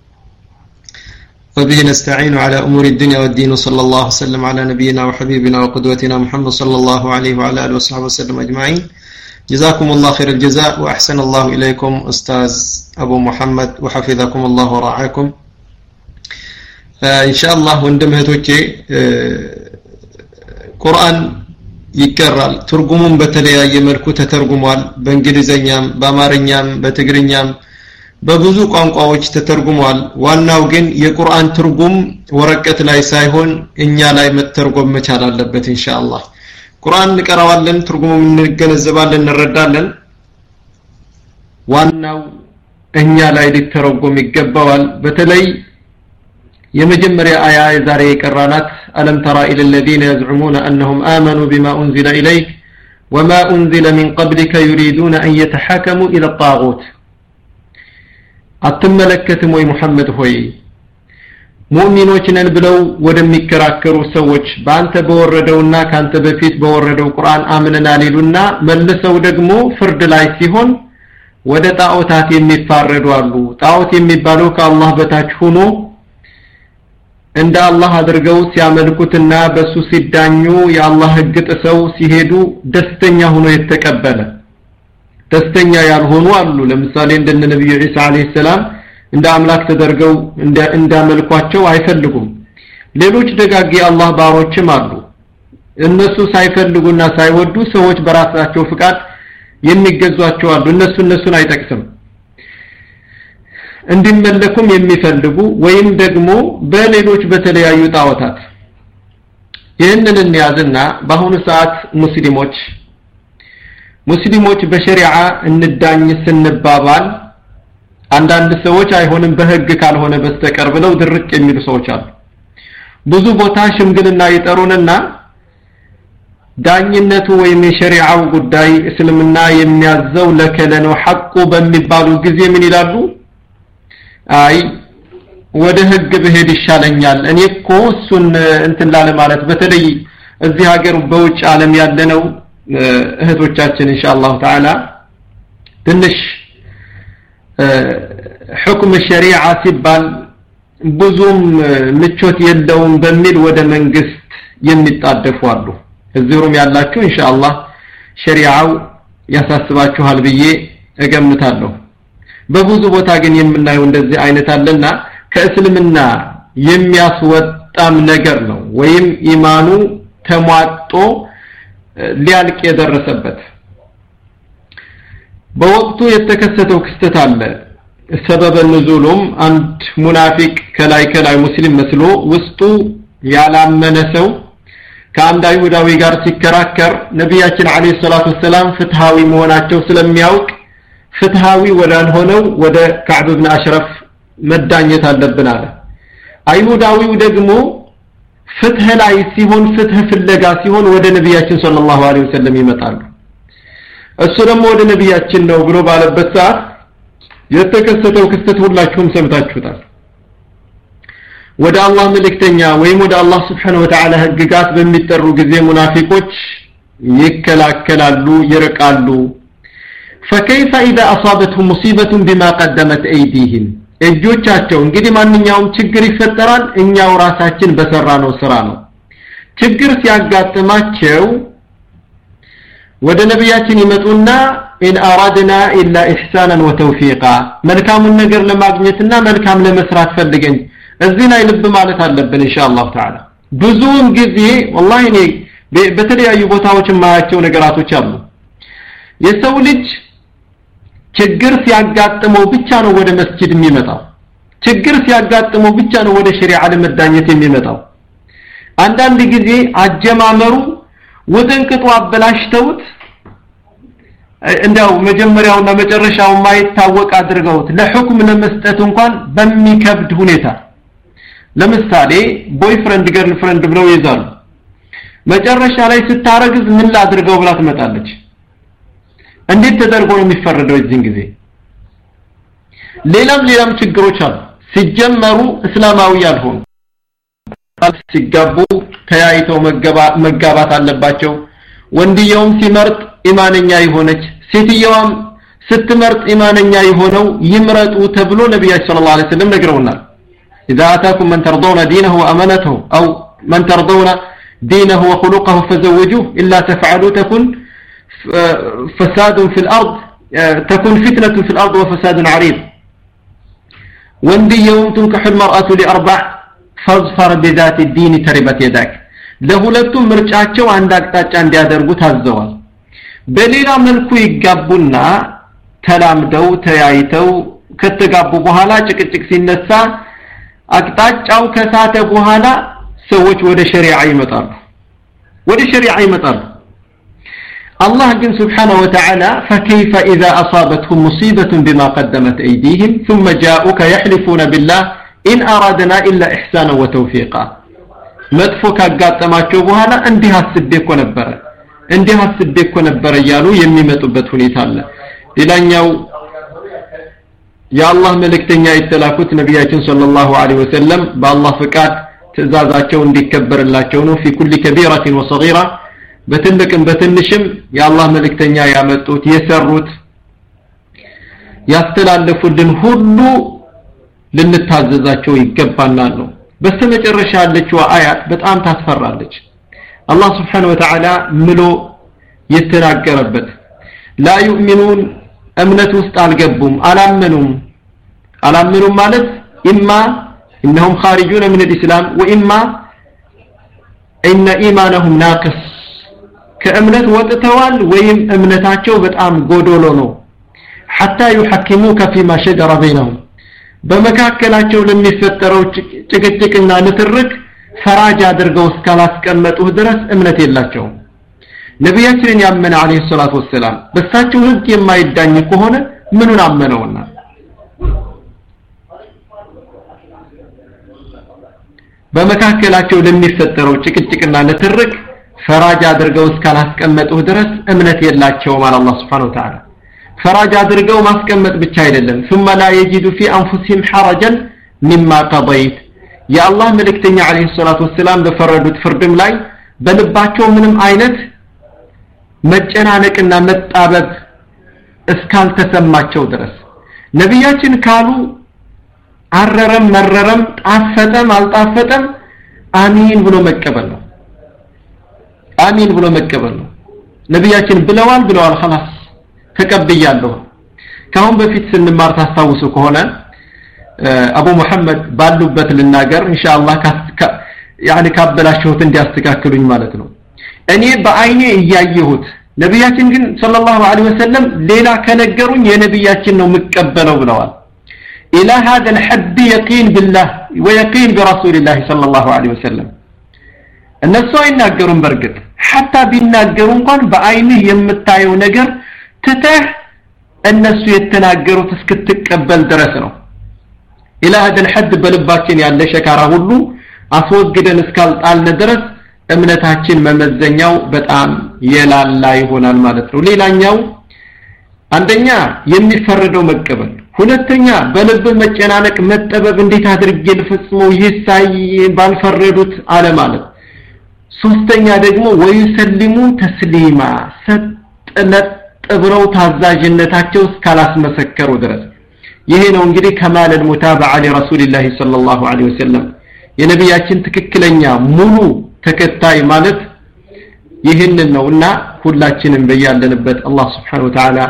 وبه نستعين على أمور الدنيا والدين وصلى الله وسلم على نبينا وحبيبنا وقدوتنا محمد صلى الله عليه وعلى آله وصحبه وسلم أجمعين جزاكم الله خير الجزاء وأحسن الله إليكم أستاذ أبو محمد وحفظكم الله ورعاكم إن شاء الله وندمهتوكي قرآن ይቀራል ትርጉሙን በተለያየ መልኩ ተተርጉሟል በእንግሊዘኛም በአማርኛም በትግርኛም በብዙ ቋንቋዎች ተተርጉሟል ዋናው ግን የቁርአን ትርጉም ወረቀት ላይ ሳይሆን እኛ ላይ መተርጎም መቻል አለበት ኢንሻአላህ ቁርአን እንቀራዋለን ትርጉሙን እንገነዘባለን እንረዳለን ዋናው እኛ ላይ ሊተረጎም ይገባዋል በተለይ የመጀመሪያ አያ የዛሬ የቀራናት ألم ترى إلى الذين يزعمون أنهم آمنوا بما أنزل إليك وما أنزل من قبلك يريدون أن يتحاكموا إلى الطاغوت أتملكتم وي محمد هوي مؤمنوچنن ብለው ወደሚከራከሩ ሰዎች ባንተ በወረደውና ካንተ በፊት በወረደው ቁርአን አምነናል ይሉና መልሰው ደግሞ ፍርድ ላይ ሲሆን ወደ ጣዖታት የሚፋረዱ አሉ ጣዖት የሚባለው ከአላህ በታች ሆኖ እንደ አላህ አድርገው ሲያመልኩትና በሱ ሲዳኙ የአላህ ሕግ ጥሰው ሲሄዱ ደስተኛ ሆኖ የተቀበለ ደስተኛ ያልሆኑ አሉ ለምሳሌ እንደ ነብዩ ኢሳ አለይሂ ሰላም እንደ አምላክ ተደርገው እንደ እንዳመልኳቸው አይፈልጉም ሌሎች ደጋግ የአላህ ባሮችም አሉ እነሱ ሳይፈልጉና ሳይወዱ ሰዎች በራሳቸው ፍቃድ የሚገዟቸው አሉ እነሱ እነሱን አይጠቅስም እንዲመለኩም የሚፈልጉ ወይም ደግሞ በሌሎች በተለያዩ ጣዖታት ይህንን እንያዝና በአሁኑ ሰዓት ሙስሊሞች ሙስሊሞች በሸሪዓ እንዳኝ ስንባባል አንዳንድ ሰዎች አይሆንም በህግ ካልሆነ በስተቀር ብለው ድርቅ የሚሉ ሰዎች አሉ ብዙ ቦታ ሽምግልና ይጠሩንና ዳኝነቱ ወይም የሸሪዓው ጉዳይ እስልምና የሚያዘው ለከለነው ሐቁ በሚባሉ ጊዜ ምን ይላሉ አይ ወደ ህግ በሄድ ይሻለኛል እኔ እኮ እሱን እንትን ላለ ማለት በተለይ እዚህ ሀገር በውጭ ዓለም ያለነው እህቶቻችን ኢንሻአላህ ተዓላ ትንሽ حكم الشريعه ሲባል ብዙም ምቾት የለውም በሚል ወደ መንግስት የሚጣደፉ አሉ እዚሁም ያላችሁ ኢንሻአላህ ሸሪዓው ያሳስባችኋል ብዬ እገምታለሁ በብዙ ቦታ ግን የምናየው እንደዚህ አይነት አለና ከእስልምና የሚያስወጣም ነገር ነው ወይም ኢማኑ ተሟጦ ሊያልቅ የደረሰበት በወቅቱ የተከሰተው ክስተት አለ ሰበበ ንዙሉም አንድ ሙናፊቅ ከላይ ከላይ ሙስሊም መስሎ ውስጡ ያላመነ ሰው ከአንድ አይሁዳዊ ጋር ሲከራከር ነብያችን አለይሂ ሰላቱ ሰላም ፍትሃዊ መሆናቸው ስለሚያውቅ ፍትሃዊ ወዳልሆነው ወደ ከዕብ ኢብኑ አሽረፍ መዳኘት አለብን አለ አይሁዳዊው ደግሞ ፍትህ ላይ ሲሆን ፍትህ ፍለጋ ሲሆን ወደ ነብያችን ሰለላሁ ዐለይሂ ወሰለም ይመጣሉ እሱ ደግሞ ወደ ነብያችን ነው ብሎ ባለበት ሰዓት የተከሰተው ክስተት ሁላችሁም ሰምታችሁታል ወደ አላህ መልእክተኛ ወይም ወደ አላህ Subhanahu Wa Ta'ala ህግጋት በሚጠሩ ጊዜ ሙናፊቆች ይከላከላሉ ይርቃሉ فكيف إذا أصابتهم مصيبة بما قدمت أيديهم እጆቻቸው እንግዲህ ማንኛውም ችግር ይፈጠራል እኛው ራሳችን በሰራነው ስራ ነው ችግር ሲያጋጥማቸው ወደ ነብያችን ይመጡና إن أردنا إلا إحسانا وتوفيقا መልካሙን ነገር ለማግኘትና መልካም ለመስራት ፈልገን እዚህ ላይ ልብ ማለት አለብን ኢንሻአላህ ተዓላ ብዙውን ጊዜ والله እኔ በተለያዩ ቦታዎች ማያቸው ነገራቶች አሉ የሰው ልጅ ችግር ሲያጋጥመው ብቻ ነው ወደ መስጂድ የሚመጣው ችግር ሲያጋጥመው ብቻ ነው ወደ ሸሪዓ ለመዳኘት የሚመጣው አንዳንድ ጊዜ አጀማመሩ ወጥንቅጡ አበላሽተውት እንደው መጀመሪያውና መጨረሻው ማይታወቅ አድርገውት ለሁክም ለመስጠት እንኳን በሚከብድ ሁኔታ ለምሳሌ ቦይፍሬንድ ገርልፍሬንድ ብለው ይዛሉ መጨረሻ ላይ ስታረግዝ ምን ላድርገው ብላ ትመጣለች እንዴት ተደርጎ ነው የሚፈረደው እዚህ ጊዜ ሌላም ሌላም ችግሮች አሉ ሲጀመሩ እስላማዊ ያልሆኑ ሲጋቡ ተያይተው መጋባት አለባቸው ወንድየውም ሲመርጥ ኢማንኛ ይሆነች ሴትየዋም ስትመርጥ ኢማንኛ ይሆነው ይምረጡ ተብሎ ነብያችን ሰለላሁ ዐለይሂ ወሰለም ነግረውናል اذا اتاكم من ترضون دينه وامانته او من ترضون دينه وخلقه فزوجوه الا تفعلوا تكن فساد في الارض تكون فتنه في الارض وفساد عريض ወንድየውም تنكح المرأة لاربع فاظفر بذات الدين تربت يداك ለሁለቱም ምርጫቸው አንድ አቅጣጫ እንዲያደርጉ ታዘዋል በሌላ መልኩ ይጋቡና ተላምደው ተያይተው ከተጋቡ በኋላ ጭቅጭቅ ሲነሳ አቅጣጫው ከሳተ በኋላ ሰዎች ወደ ሸሪዓ ይመጣሉ ወደ ሸሪዓ ይመጣሉ الله ግን سبحانه وتعالى فكيف إذا أصابتهم مصيبة بما قدمت أيديهم ثم جاءوك يحلفون بالله إن أرادنا إلا إحسانا وتوفيقا መጥፎ ካጋጠማቸው በኋላ እንዲህ አስቤኮ ነበር እንዲህ አስቤኮ ነበር እያሉ የሚመጡበት ሁኔታ አለ ሌላኛው የአላህ መልእክተኛ የተላኩት ነብያችን ሰለላሁ ዐለይሂ ወሰለም በአላህ ፍቃድ ትእዛዛቸው እንዲከበርላቸው ነው في كل كبيرة وصغيرة በትልቅም በትንሽም የአላህ መልእክተኛ ያመጡት የሰሩት ያስተላለፉልን ሁሉ ልንታዘዛቸው ይገባናል ነው በስተመጨረሻ ያለችው አያት በጣም ታስፈራለች አላህ Subhanahu Wa Ta'ala ምሎ የተናገረበት لا يؤمنون እምነት ውስጥ አልገቡም አላመኑም አላመኑም ማለት إما إنهم خارجون من الإسلام وإما إن إيمانهم ناقص ከእምነት ወጥተዋል ወይም እምነታቸው በጣም ጎዶሎ ነው حتى يحكموك فيما شجر بينهم በመካከላቸው ለሚፈጠረው ጭቅጭቅና ንትርክ ፈራጅ አድርገው እስካላስቀመጡህ ድረስ እምነት የላቸውም ነብያችንን ያመነ አለይሂ ሰላቱ ወሰለም በሳቸው ህግ የማይዳኝ ከሆነ ምኑን አመነውና በመካከላቸው ለሚፈጠረው ጭቅጭቅና ንትርክ ፈራጅ አድርገው እስካላስቀመጡህ ድረስ እምነት የላቸውም አለ አላህ Subhanahu Wa Ta'ala ፈራጅ አድርገው ማስቀመጥ ብቻ አይደለም ثم لا يجد في انفسهم حرجا مما قضيت يا الله መልእክተኛ አለይሂ ሰላቱ ወሰለም በፈረዱት ፍርድም ላይ በልባቸው ምንም አይነት መጨናነቅና መጣበብ እስካልተሰማቸው ድረስ ነብያችን ካሉ አረረም መረረም ጣፈጠም አልጣፈጠም አሚን ብሎ መቀበል ነው አሚን ብሎ መቀበል ነው ነብያችን ብለዋል ብለዋል خلاص ተቀበያለሁ ካሁን በፊት ስንማር ታስታውሱ ከሆነ አቡ መሐመድ ባሉበት ልናገር ኢንሻአላህ ያኒ ካበላሽሁት እንዲያስተካክሉኝ ማለት ነው እኔ በአይኔ እያየሁት ነብያችን ግን ሰለላሁ ዐለይሂ ወሰለም ሌላ ከነገሩኝ የነብያችን ነው መቀበለው ብለዋል الى هذا الحد يقين بالله ويقين برسول الله صلى الله عليه وسلم እነሱ አይናገሩም በርግጥ حتى ቢናገሩ እንኳን በአይንህ የምታየው ነገር ትተህ እነሱ የተናገሩት እስክትቀበል ድረስ ነው الى هذا الحد በልባችን ያለ ሸካራ ሁሉ አስወግደን እስካልጣልን ድረስ እምነታችን መመዘኛው በጣም የላላ ይሆናል ማለት ነው ሌላኛው አንደኛ የሚፈረደው መቀበል ሁለተኛ በልብ መጨናነቅ መጠበብ እንዴት አድርጌ ልፈጽመው ይሳይ ባልፈረዱት አለ ማለት ሶስተኛ ደግሞ ወይሰልሙ ተስሊማ ሰጥነት ጥብረው ታዛዥነታቸው እስካላስመሰከሩ ድረስ ይሄ ነው እንግዲህ ከማል المتابعه لرسول ሰለላሁ ዐለይሂ ወሰለም የነብያችን ትክክለኛ ሙሉ ተከታይ ማለት ይሄንን ነውና ሁላችንም በያለንበት አላህ Subhanahu Wa Ta'ala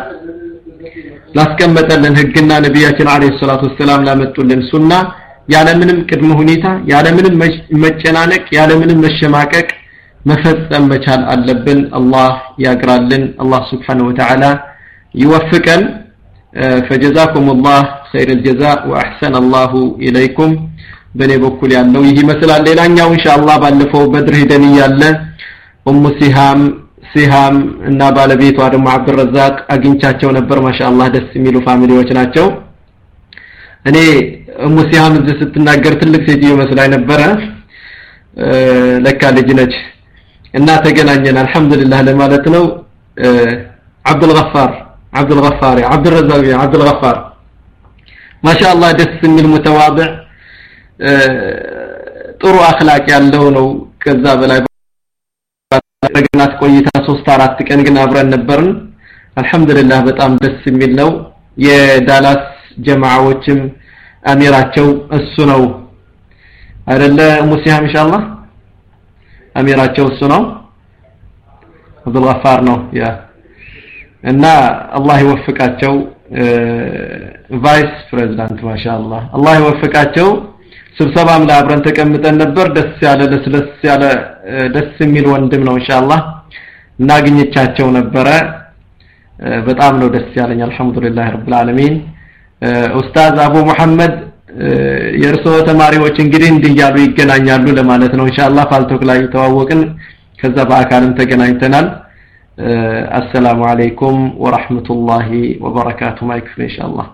ላስቀመጠልን ህግና ነብያችን አለይሂ ሰላቱ ወሰለም ላመጡልን ሱና ያለ ምንም ቅድመ ሁኔታ ያለ ምንም መጨናነቅ ያለ ምንም መሸማቀቅ መፈጸም መቻል አለብን አላህ ያግራልን አላህ Subhanahu Wa Ta'ala ይወፍቀን فجزاكم الله خير الجزاء واحسن الله اليكم በኔ በኩል ያለው ይሄ መስላል ሌላኛው ኢንሻአላህ ባለፈው በድር ሄደን ያለ ኡሙ ሲሃም ሲሃም እና ባለቤቷ ደግሞ አብዱረዛቅ አግኝቻቸው ነበር ማሻአላህ ደስ የሚሉ ፋሚሊዎች ናቸው እኔ ኡሙ ሲሃም እዚህ ስትናገር ትልቅ ሴትዮ መስላኝ ነበር ለካ ልጅ ነች እና ተገናኘን አልহামዱሊላህ ለማለት ነው አብዱል ገፋር አብዱል ገፋር አብዱል ረዛቅ አብዱል ገፋር ማሻአላህ ደስ የሚል متواضع ጥሩ አخلاቅ ያለው ነው ከዛ በላይ ያደረግናት ቆይታ ሶስት አራት ቀን ግን አብረን ነበርን አልহামዱሊላህ በጣም ደስ የሚል ነው የዳላስ ጀማዓዎችም አሚራቸው እሱ ነው አይደለ ሙሲያም ኢንሻአላህ አሚራቸው እሱ ነው አብዱል ገፋር ነው ያ እና አላህ ይወፍቃቸው ቫይስ ፕሬዝዳንት ማሻአላህ አላህ ይወፍቃቸው ስብሰባም ላይ አብረን ተቀምጠን ነበር ደስ ያለ ለስለስ ያለ ደስ የሚል ወንድም ነው ኢንሻአላህ እናግኝቻቸው ነበረ በጣም ነው ደስ ያለኝ አልহামዱሊላህ ረብል ዓለሚን ኡስታዝ አቡ መሐመድ የርሶ ተማሪዎች እንግዲህ እንዲያሉ ይገናኛሉ ለማለት ነው ኢንሻአላህ ፋልቶክ ላይ ተዋወቅን ከዛ በአካልም ተገናኝተናል السلام عليكم ورحمة الله وبركاته معك إن شاء الله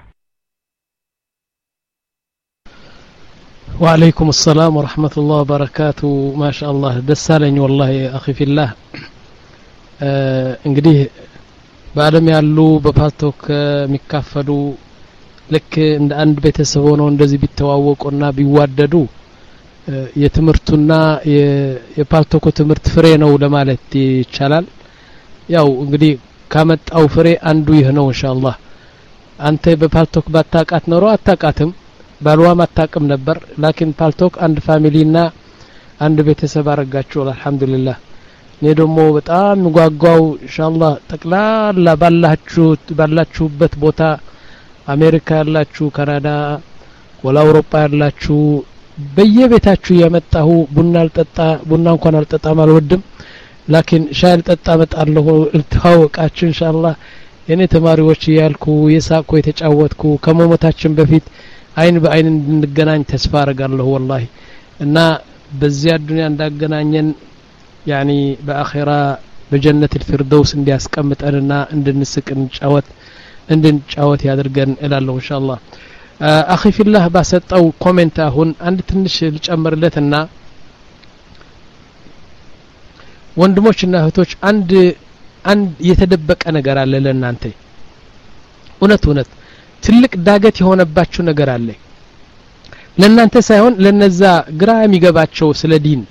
وعليكم السلام ورحمة الله وبركاته ما شاء الله دسالني والله يا أخي في الله እንግዲህ በአለም ያሉ በፓልቶክ የሚካፈሉ ልክ እንደ አንድ ቤተሰብ ሆነው እንደዚህ ቢተዋወቁና ቢዋደዱ የትምርቱና የፓልቶክ ትምርት ፍሬ ነው ለማለት ይቻላል ያው እንግዲህ ካመጣው ፍሬ አንዱ ይህ ነው ኢንሻአላህ አንተ በፓልቶክ ባታቃት ኖሮ አታቃትም ባልዋም አታቅም ነበር ላኪን ፓልቶክ አንድ ፋሚሊና አንድ ቤተሰብ አረጋችሁ አልহামዱሊላህ እኔ ደግሞ በጣም ጓጓው ኢንሻአላህ ጠቅላላ ባላችሁ ባላችሁበት ቦታ አሜሪካ ያላችሁ ካናዳ ወላ አውሮፓ ያላችሁ በየቤታችሁ ያመጣሁ ቡና አልጠጣ ቡና እንኳን አልጠጣም አልወድም ላኪን ሻይ አልጠጣ መጣለሁ ልታወቃችሁ ኢንሻአላህ የኔ ተማሪዎች ያልኩ የሳቁ የተጫወትኩ ከመሞታችን በፊት አይን በአይን እንድንገናኝ ተስፋ አረጋለሁ والله እና በዚያ ዱንያ እንዳገናኘን ያኒ በአኺራ በጀነት الفردوس እንዲያስቀምጠንና እንድንስቅ እንጫወት እንድንጫወት ያድርገን እላለሁ ኢንሻአላህ አኺ ፊላህ ባሰጣው ኮሜንት አሁን አንድ ትንሽ ልጨምርለትና ወንድሞችና እህቶች አንድ አንድ የተደበቀ ነገር አለ ለእናንተ እውነት እውነት ትልቅ ዳገት የሆነባችሁ ነገር አለ ለእናንተ ሳይሆን ለነዛ ግራ የሚገባቸው ስለ ዲን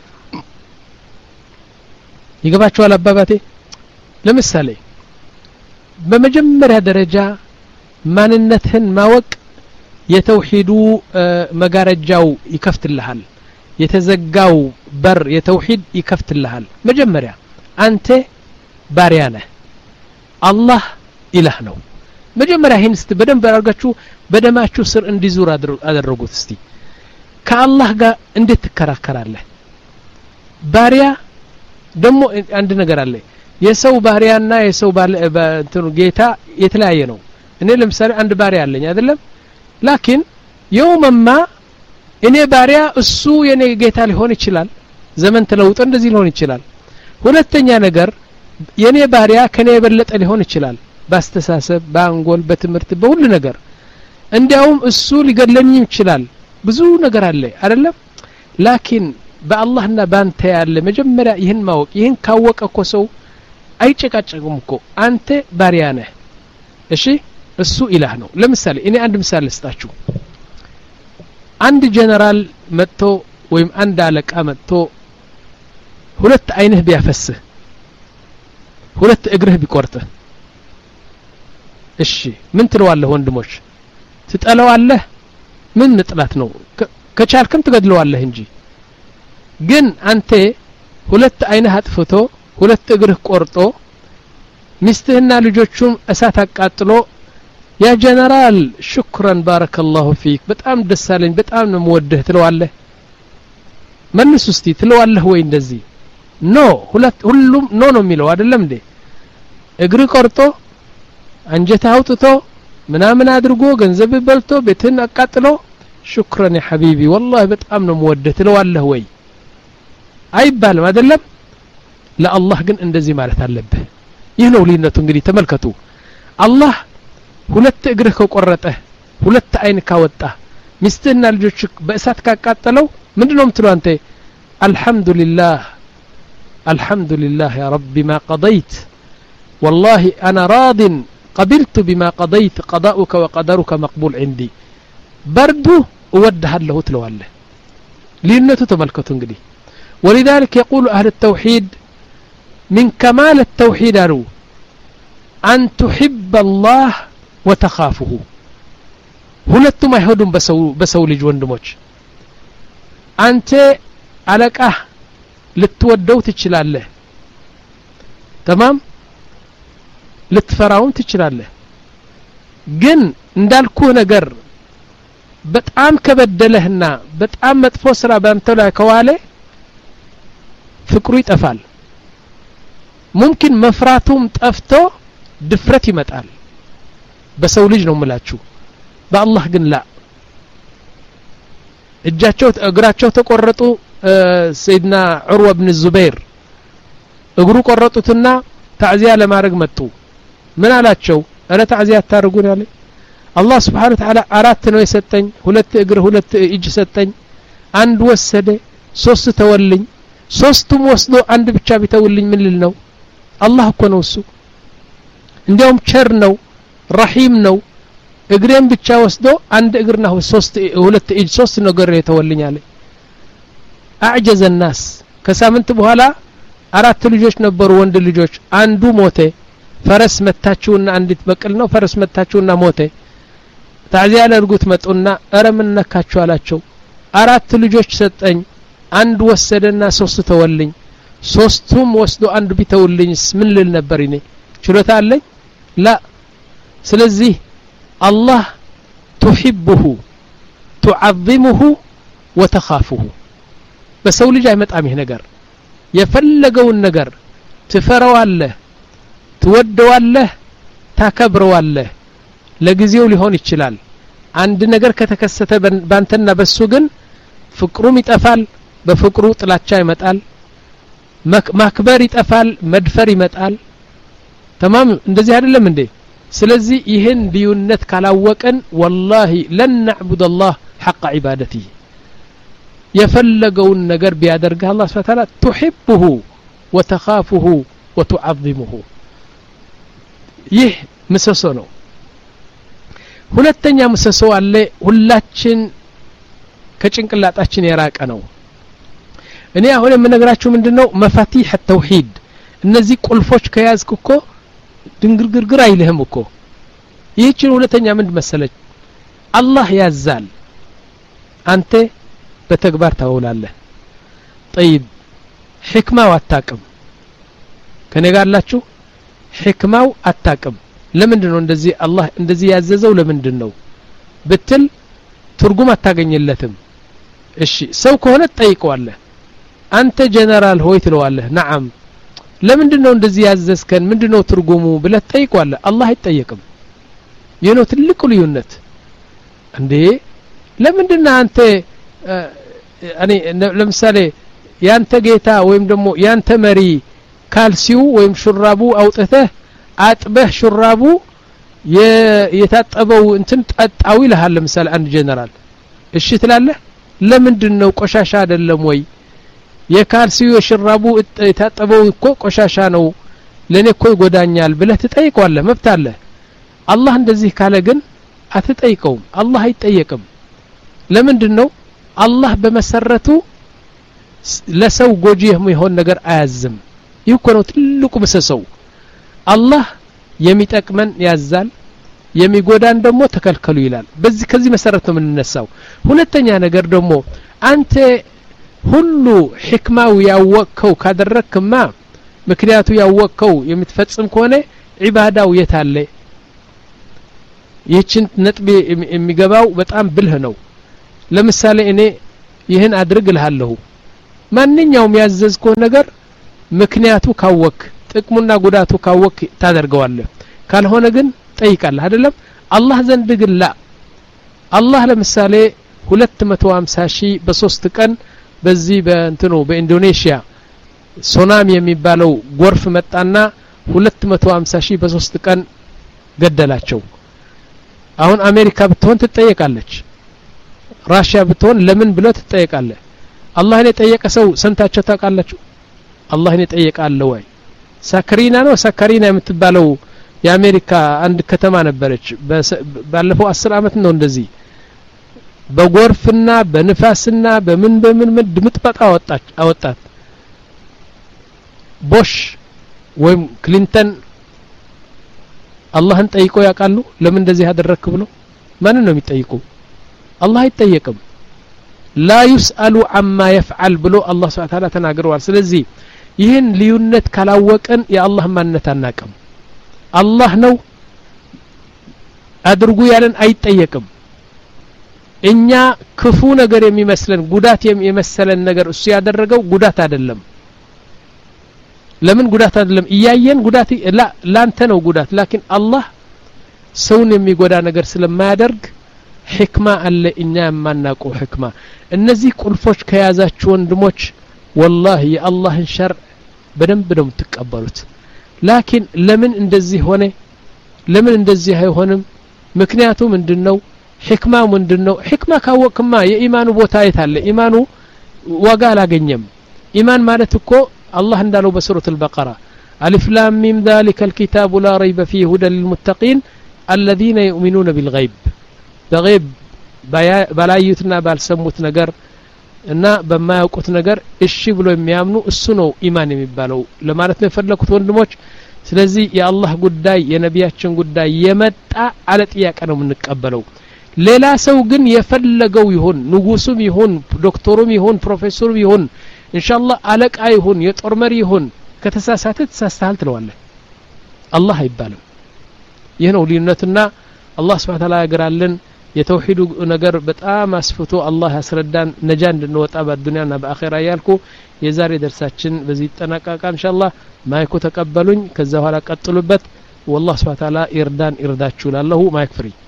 ይገባቸዋል አባባቴ ለምሳሌ በመጀመሪያ ደረጃ ማንነትህን ማወቅ የተውሂዱ መጋረጃው ይከፍትልሃል የተዘጋው በር የተውሂድ ይከፍትልሃል መጀመሪያ አንተ ባሪያ ነህ አላህ ኢላህ ነው መጀመሪያ ይህን እስቲ በደንብ አድርጋችሁ በደማችሁ ስር እንዲዙር አደረጉት እስቲ ከአላህ ጋር እንዴት ትከራከራለህ ባሪያ ደግሞ አንድ ነገር አለ የሰው ባሪያና የሰው እንትኑ ጌታ የተለያየ ነው እኔ ለምሳሌ አንድ ባሪያ አለኝ አይደለም ላኪን የውመማ እኔ ባሪያ እሱ የኔ ጌታ ሊሆን ይችላል ዘመን ተለውጦ እንደዚህ ሊሆን ይችላል ሁለተኛ ነገር የኔ ባሪያ ከኔ የበለጠ ሊሆን ይችላል ባስተሳሰብ ባንጎል በትምርት በሁሉ ነገር እንዲያውም እሱ ሊገለኝ ይችላል ብዙ ነገር አለ አይደለም ላኪን በአላህና ባንተ ያለ መጀመሪያ ይህን ማወቅ ይህን ካወቀ እኮ ሰው አይጨቃጨቅም እኮ አንተ ባሪያ ነህ እሺ እሱ ኢላህ ነው ለምሳሌ እኔ አንድ ምሳሌ ልስጣችሁ አንድ ጀነራል መጥቶ ወይም አንድ አለቃ መጥቶ ሁለት አይንህ ቢያፈስህ ሁለት እግርህ ቢቆርጥህ እሺ ምን ትለዋለህ ወንድሞች ትጠላዋለህ ምን ንጥላት ነው ከቻልክም ትገድለዋለህ እንጂ ግን አንተ ሁለት አይንህ አጥፍቶ ሁለት እግርህ ቆርጦ ሚስትህና ልጆቹም እሳት አቃጥሎ ያ ጀነራል ሽክራን ባረከላሁ ፊክ በጣም ደሳለኝ በጣም ነው የምወድህ ትለዋለህ መልስ እስቲ ትለዋለህ ወይ እንደዚህ ኖ ሁለት ሁሉም ኖ ነው የሚለው አይደለም እንዴ እግር ቆርጦ አንጀት አውጥቶ ምናምን አድርጎ ገንዘብ በልቶ ቤትን አቃጥሎ ሽክራን ያ ሐቢቢ والله በጣም ነው የምወድህ ትለዋለህ ወይ አይባልም አይደለም ለአላህ ግን እንደዚህ ማለት አለብህ ይህ ነው ልዩነቱ እንግዲህ ተመልከቱ አላህ ሁለት እግርህ ከቆረጠ ሁለት አይን ካወጣ ሚስትህና ልጆች በእሳት ካቃጠለው ምንድነው የምትለው አንተ አልহামዱሊላህ አልহামዱሊላህ ያ ረቢ ما قضيت والله انا راض قبلت بما قضيت قضاؤك وقدرك مقبول عندي برضو እወድሃለሁ ትለዋለህ ልዩነቱ ተመልከቱ እንግዲህ ولذلك يقول اهل التوحيد من كمال التوحيد أرو أن تحب الله وتخافه ሁለቱም አይሆዱም በሰው በሰው ልጅ ወንድሞች አንተ አለቃህ ልትወደው ትችላለህ تمام ልትፈራው ትችላለህ ግን እንዳልኩ ነገር በጣም ከበደለህና በጣም መጥፎ ስራ ባንተ ላይ ከዋለ ፍቅሩ ይጠፋል ممكن መፍራቱም ጠፍቶ ድፍረት ይመጣል በሰው ልጅ ነው ምላችሁ በአላህ ግን ላ እጃቸው እግራቸው ተቆረጡ ሰይድና ዑርዋ ኢብኑ ዙበይር እግሩ ቆረጡትና ታዕዚያ ለማድረግ መጡ ምን አላቸው አረ ታዕዚያ ታርጉን ያለ አላህ Subhanahu Wa Ta'ala አራት ነው የሰጠኝ ሁለት እግር ሁለት እጅ ሰጠኝ አንድ ወሰደ ሶስት ተወልኝ ሶስቱም ወስዶ አንድ ብቻ ቢተውልኝ ምን ልል ነው አላህ እኮ ነው እሱ እንዲያውም ቸር ነው ረሂም ነው እግሬን ብቻ ወስዶ አንድ እግርና ሶስት ሁለት እጅ ሶስት ነገር የተወልኝ አለ አዕጀዘ الناس ከሳምንት በኋላ አራት ልጆች ነበሩ ወንድ ልጆች አንዱ ሞተ ፈረስ መታችውና አንዲት በቅል ነው ፈረስ መታችውና ሞተ ታዚያ ለርጉት መጡና አረ ምን ነካችሁ አላቸው አራት ልጆች ሰጠኝ አንድ ወሰደና ሶስት ተወልኝ ሶስቱም ወስዶ አንድ ቢተውልኝስ ምን ልል ነበር እኔ ችሎታ አለኝ ላ ስለዚህ الله تحبه تعظمه وتخافه በሰው ልጅ አይመጣም ይሄ ነገር የፈለገውን ነገር ትፈራዋለህ ትወደዋለህ ታከብረዋለህ ለጊዜው ሊሆን ይችላል አንድ ነገር ከተከሰተ ባንተና በሱ ግን ፍቅሩም ይጠፋል በፍቅሩ ጥላቻ ይመጣል ማክበር ይጠፋል መድፈር ይመጣል تمام እንደዚህ አይደለም እንዴ ስለዚህ ይሄን ዲዩነት ካላወቀን والله لن نعبد الله حق عبادته የፈለገውን ነገር ቢያደርግ አላህ Subhanahu Wa Ta'ala تحبه وتخافه وتعظمه ይህ ምሰሶ ነው ሁለተኛ ምሰሶ አለ ሁላችን ከጭንቅላታችን የራቀ ነው እኔ አሁን የምነግራችሁ ምንድነው መፋቲህ التوحيد እነዚህ ቁልፎች ከያዝኩ ድንግርግርግር አይልህም እኮ ይህችን ሁለተኛ ምን መሰለች አላህ ያዛል አንተ በተግባር ታውላለህ طيب ህክማው አታቅም ከነጋላችሁ ህክማው አታቅም ለምንድነው እንደዚህ አላህ እንደዚህ ያዘዘው ለምንድነው ብትል ትርጉም አታገኝለትም እሺ ሰው ከሆነ ጠይቀዋለህ አንተ ጀነራል ሆይ ትለዋለህ ነዓም ለምንድነው እንደዚህ ያዘዝከን ምንድነው ትርጉሙ ብለህ ጠይቀዋለህ አላህ አይጠየቅም የነው ትልቁ ልዩነት እንዴ ለምንድነው አንተ እኔ ለምሳሌ ያንተ ጌታ ወይም ደግሞ ያንተ መሪ ካልሲው ወይም ሹራቡ አውጥተህ አጥበህ ሹራቡ የታጠበው እንትን ጠጣው ይልሃል ለምሳሌ አንድ ጀነራል እሺ ትላለህ ለምንድነው ቆሻሻ አይደለም ወይ የካልሲው የሽራቡ የታጠበው እኮ ቆሻሻ ነው ለኔ እኮ ይጎዳኛል ብለህ ትጠይቀዋለህ መብት አለ አላህ እንደዚህ ካለ ግን አትጠይቀውም አላህ አይጠየቅም ለምንድነው አላህ በመሰረቱ ለሰው ጎጂ የሚሆን ነገር አያዝም ይኮ ነው ትልቁ ምሰሶው አላህ የሚጠቅመን ያዛል የሚጎዳን ደግሞ ተከልከሉ ይላል በዚህ ከዚህ መሰረት ነው የምንነሳው ሁለተኛ ነገር ደግሞ አንተ ሁሉ ህክማው ያወቀው ካደረክማ ምክንያቱ ያወቀው የምትፈጽም ከሆነ ዒባዳው የታለ ይህችን ነጥብ የሚገባው በጣም ብልህ ነው ለምሳሌ እኔ ይህን አድርግ ልሃለሁ ማንኛውም ያዘዝከው ነገር ምክንያቱ ካወቅ ጥቅሙና ጉዳቱ ካወቅ ታደርገዋለህ ካልሆነ ግን ጠይቃለህ አይደለም አላህ ዘንድ ግን ላ አላህ ለምሳሌ ሁለት መቶ ሃምሳ ሺህ በሶስት ቀን በዚህ በእንትኑ በኢንዶኔሺያ ሶናሚ የሚባለው ጎርፍ መጣና ሁለት መቶ ሃምሳ ሺህ በሶስት ቀን ገደላቸው አሁን አሜሪካ ብትሆን ትጠየቃለች ራሺያ ብትሆን ለምን ብለ ትጠየቃለህ አላህን የጠየቀ ሰው ሰንታቸው ታውቃላችሁ አላህን የጠየቃለ ወይ ሳክሪና ነው ሳክሪና የምትባለው የአሜሪካ አንድ ከተማ ነበረች ባለፈው አስር አመት ነው እንደዚህ በጎርፍና በንፋስና በምን በምን ድምጥጣ አወጣች አወጣት ቦሽ ወይም ክሊንተን አላህን ጠይቆ ያውቃሉ ለምን እንደዚህ አደረክ ብሎ ማን ነው የሚጠይቁ አላህ አይጠየቅም لا يسأل عما يفعل ብሎ አላህ Subhanahu Ta'ala ተናግሯል ስለዚህ ይህን ልዩነት ካላወቀን የአላህ ማንነት አናቀም አላህ ነው አድርጉ ያለን አይጠየቅም እኛ ክፉ ነገር የሚመስለን ጉዳት የሚመስለን ነገር እሱ ያደረገው ጉዳት አይደለም ለምን ጉዳት አይደለም እያየን ጉዳት ላ ላንተ ነው ጉዳት ላኪን አላህ ሰውን የሚጎዳ ነገር ስለማያደርግ ህክማ አለ እኛ የማናውቀው ህክማ እነዚህ ቁልፎች ከያዛችሁ ወንድሞች والله የአላህን ሸርዕ በደንብ ነው የምትቀበሉት ላኪን ለምን እንደዚህ ሆነ ለምን እንደዚህ አይሆንም ምክንያቱ ምንድነው ህክማ ምንድነው ህክማ ካወቅማ የኢማኑ ቦታ የታለ ኢማኑ ዋጋ አላገኘም ኢማን ማለት እኮ الله እንዳለው በሱረቱ البقرة الف لام ميم ذلك الكتاب لا ريب فيه هدى للمتقين الذين يؤمنون بالغيب በغيب ባላዩትና ባልሰሙት ነገር እና በማያውቁት ነገር እሺ ብሎ የሚያምኑ እሱ ነው ኢማን የሚባለው ለማለት ነው የፈለኩት ወንድሞች ስለዚህ የአላህ ጉዳይ የነቢያችን ጉዳይ የመጣ አለ ጥያቄ ነው የምንቀበለው ሌላ ሰው ግን የፈለገው ይሁን ንጉሱም ይሁን ዶክተሩም ይሁን ፕሮፌሰሩም ይሁን ኢንሻአላህ አለቃ ይሁን የጦር መሪ ይሁን ከተሳሳተ ተሳስተሃል ትለዋለህ አላህ አይባልም ይሄ ነው ልዩነቱና አላህ Subhanahu Ta'ala ያግራልን የተውሂዱ ነገር በጣም አስፍቶ አላህ ያስረዳን ነጃ እንድንወጣ በዱንያና በአኺራ ያልኩ የዛሬ ደርሳችን በዚህ ተጠናቀቀ ኢንሻአላህ ማይኩ ተቀበሉኝ ከዛ በኋላ ቀጥሉበት والله Subhanahu Ta'ala ይርዳን ይርዳችሁ ላለሁ ማይክ ፍሪ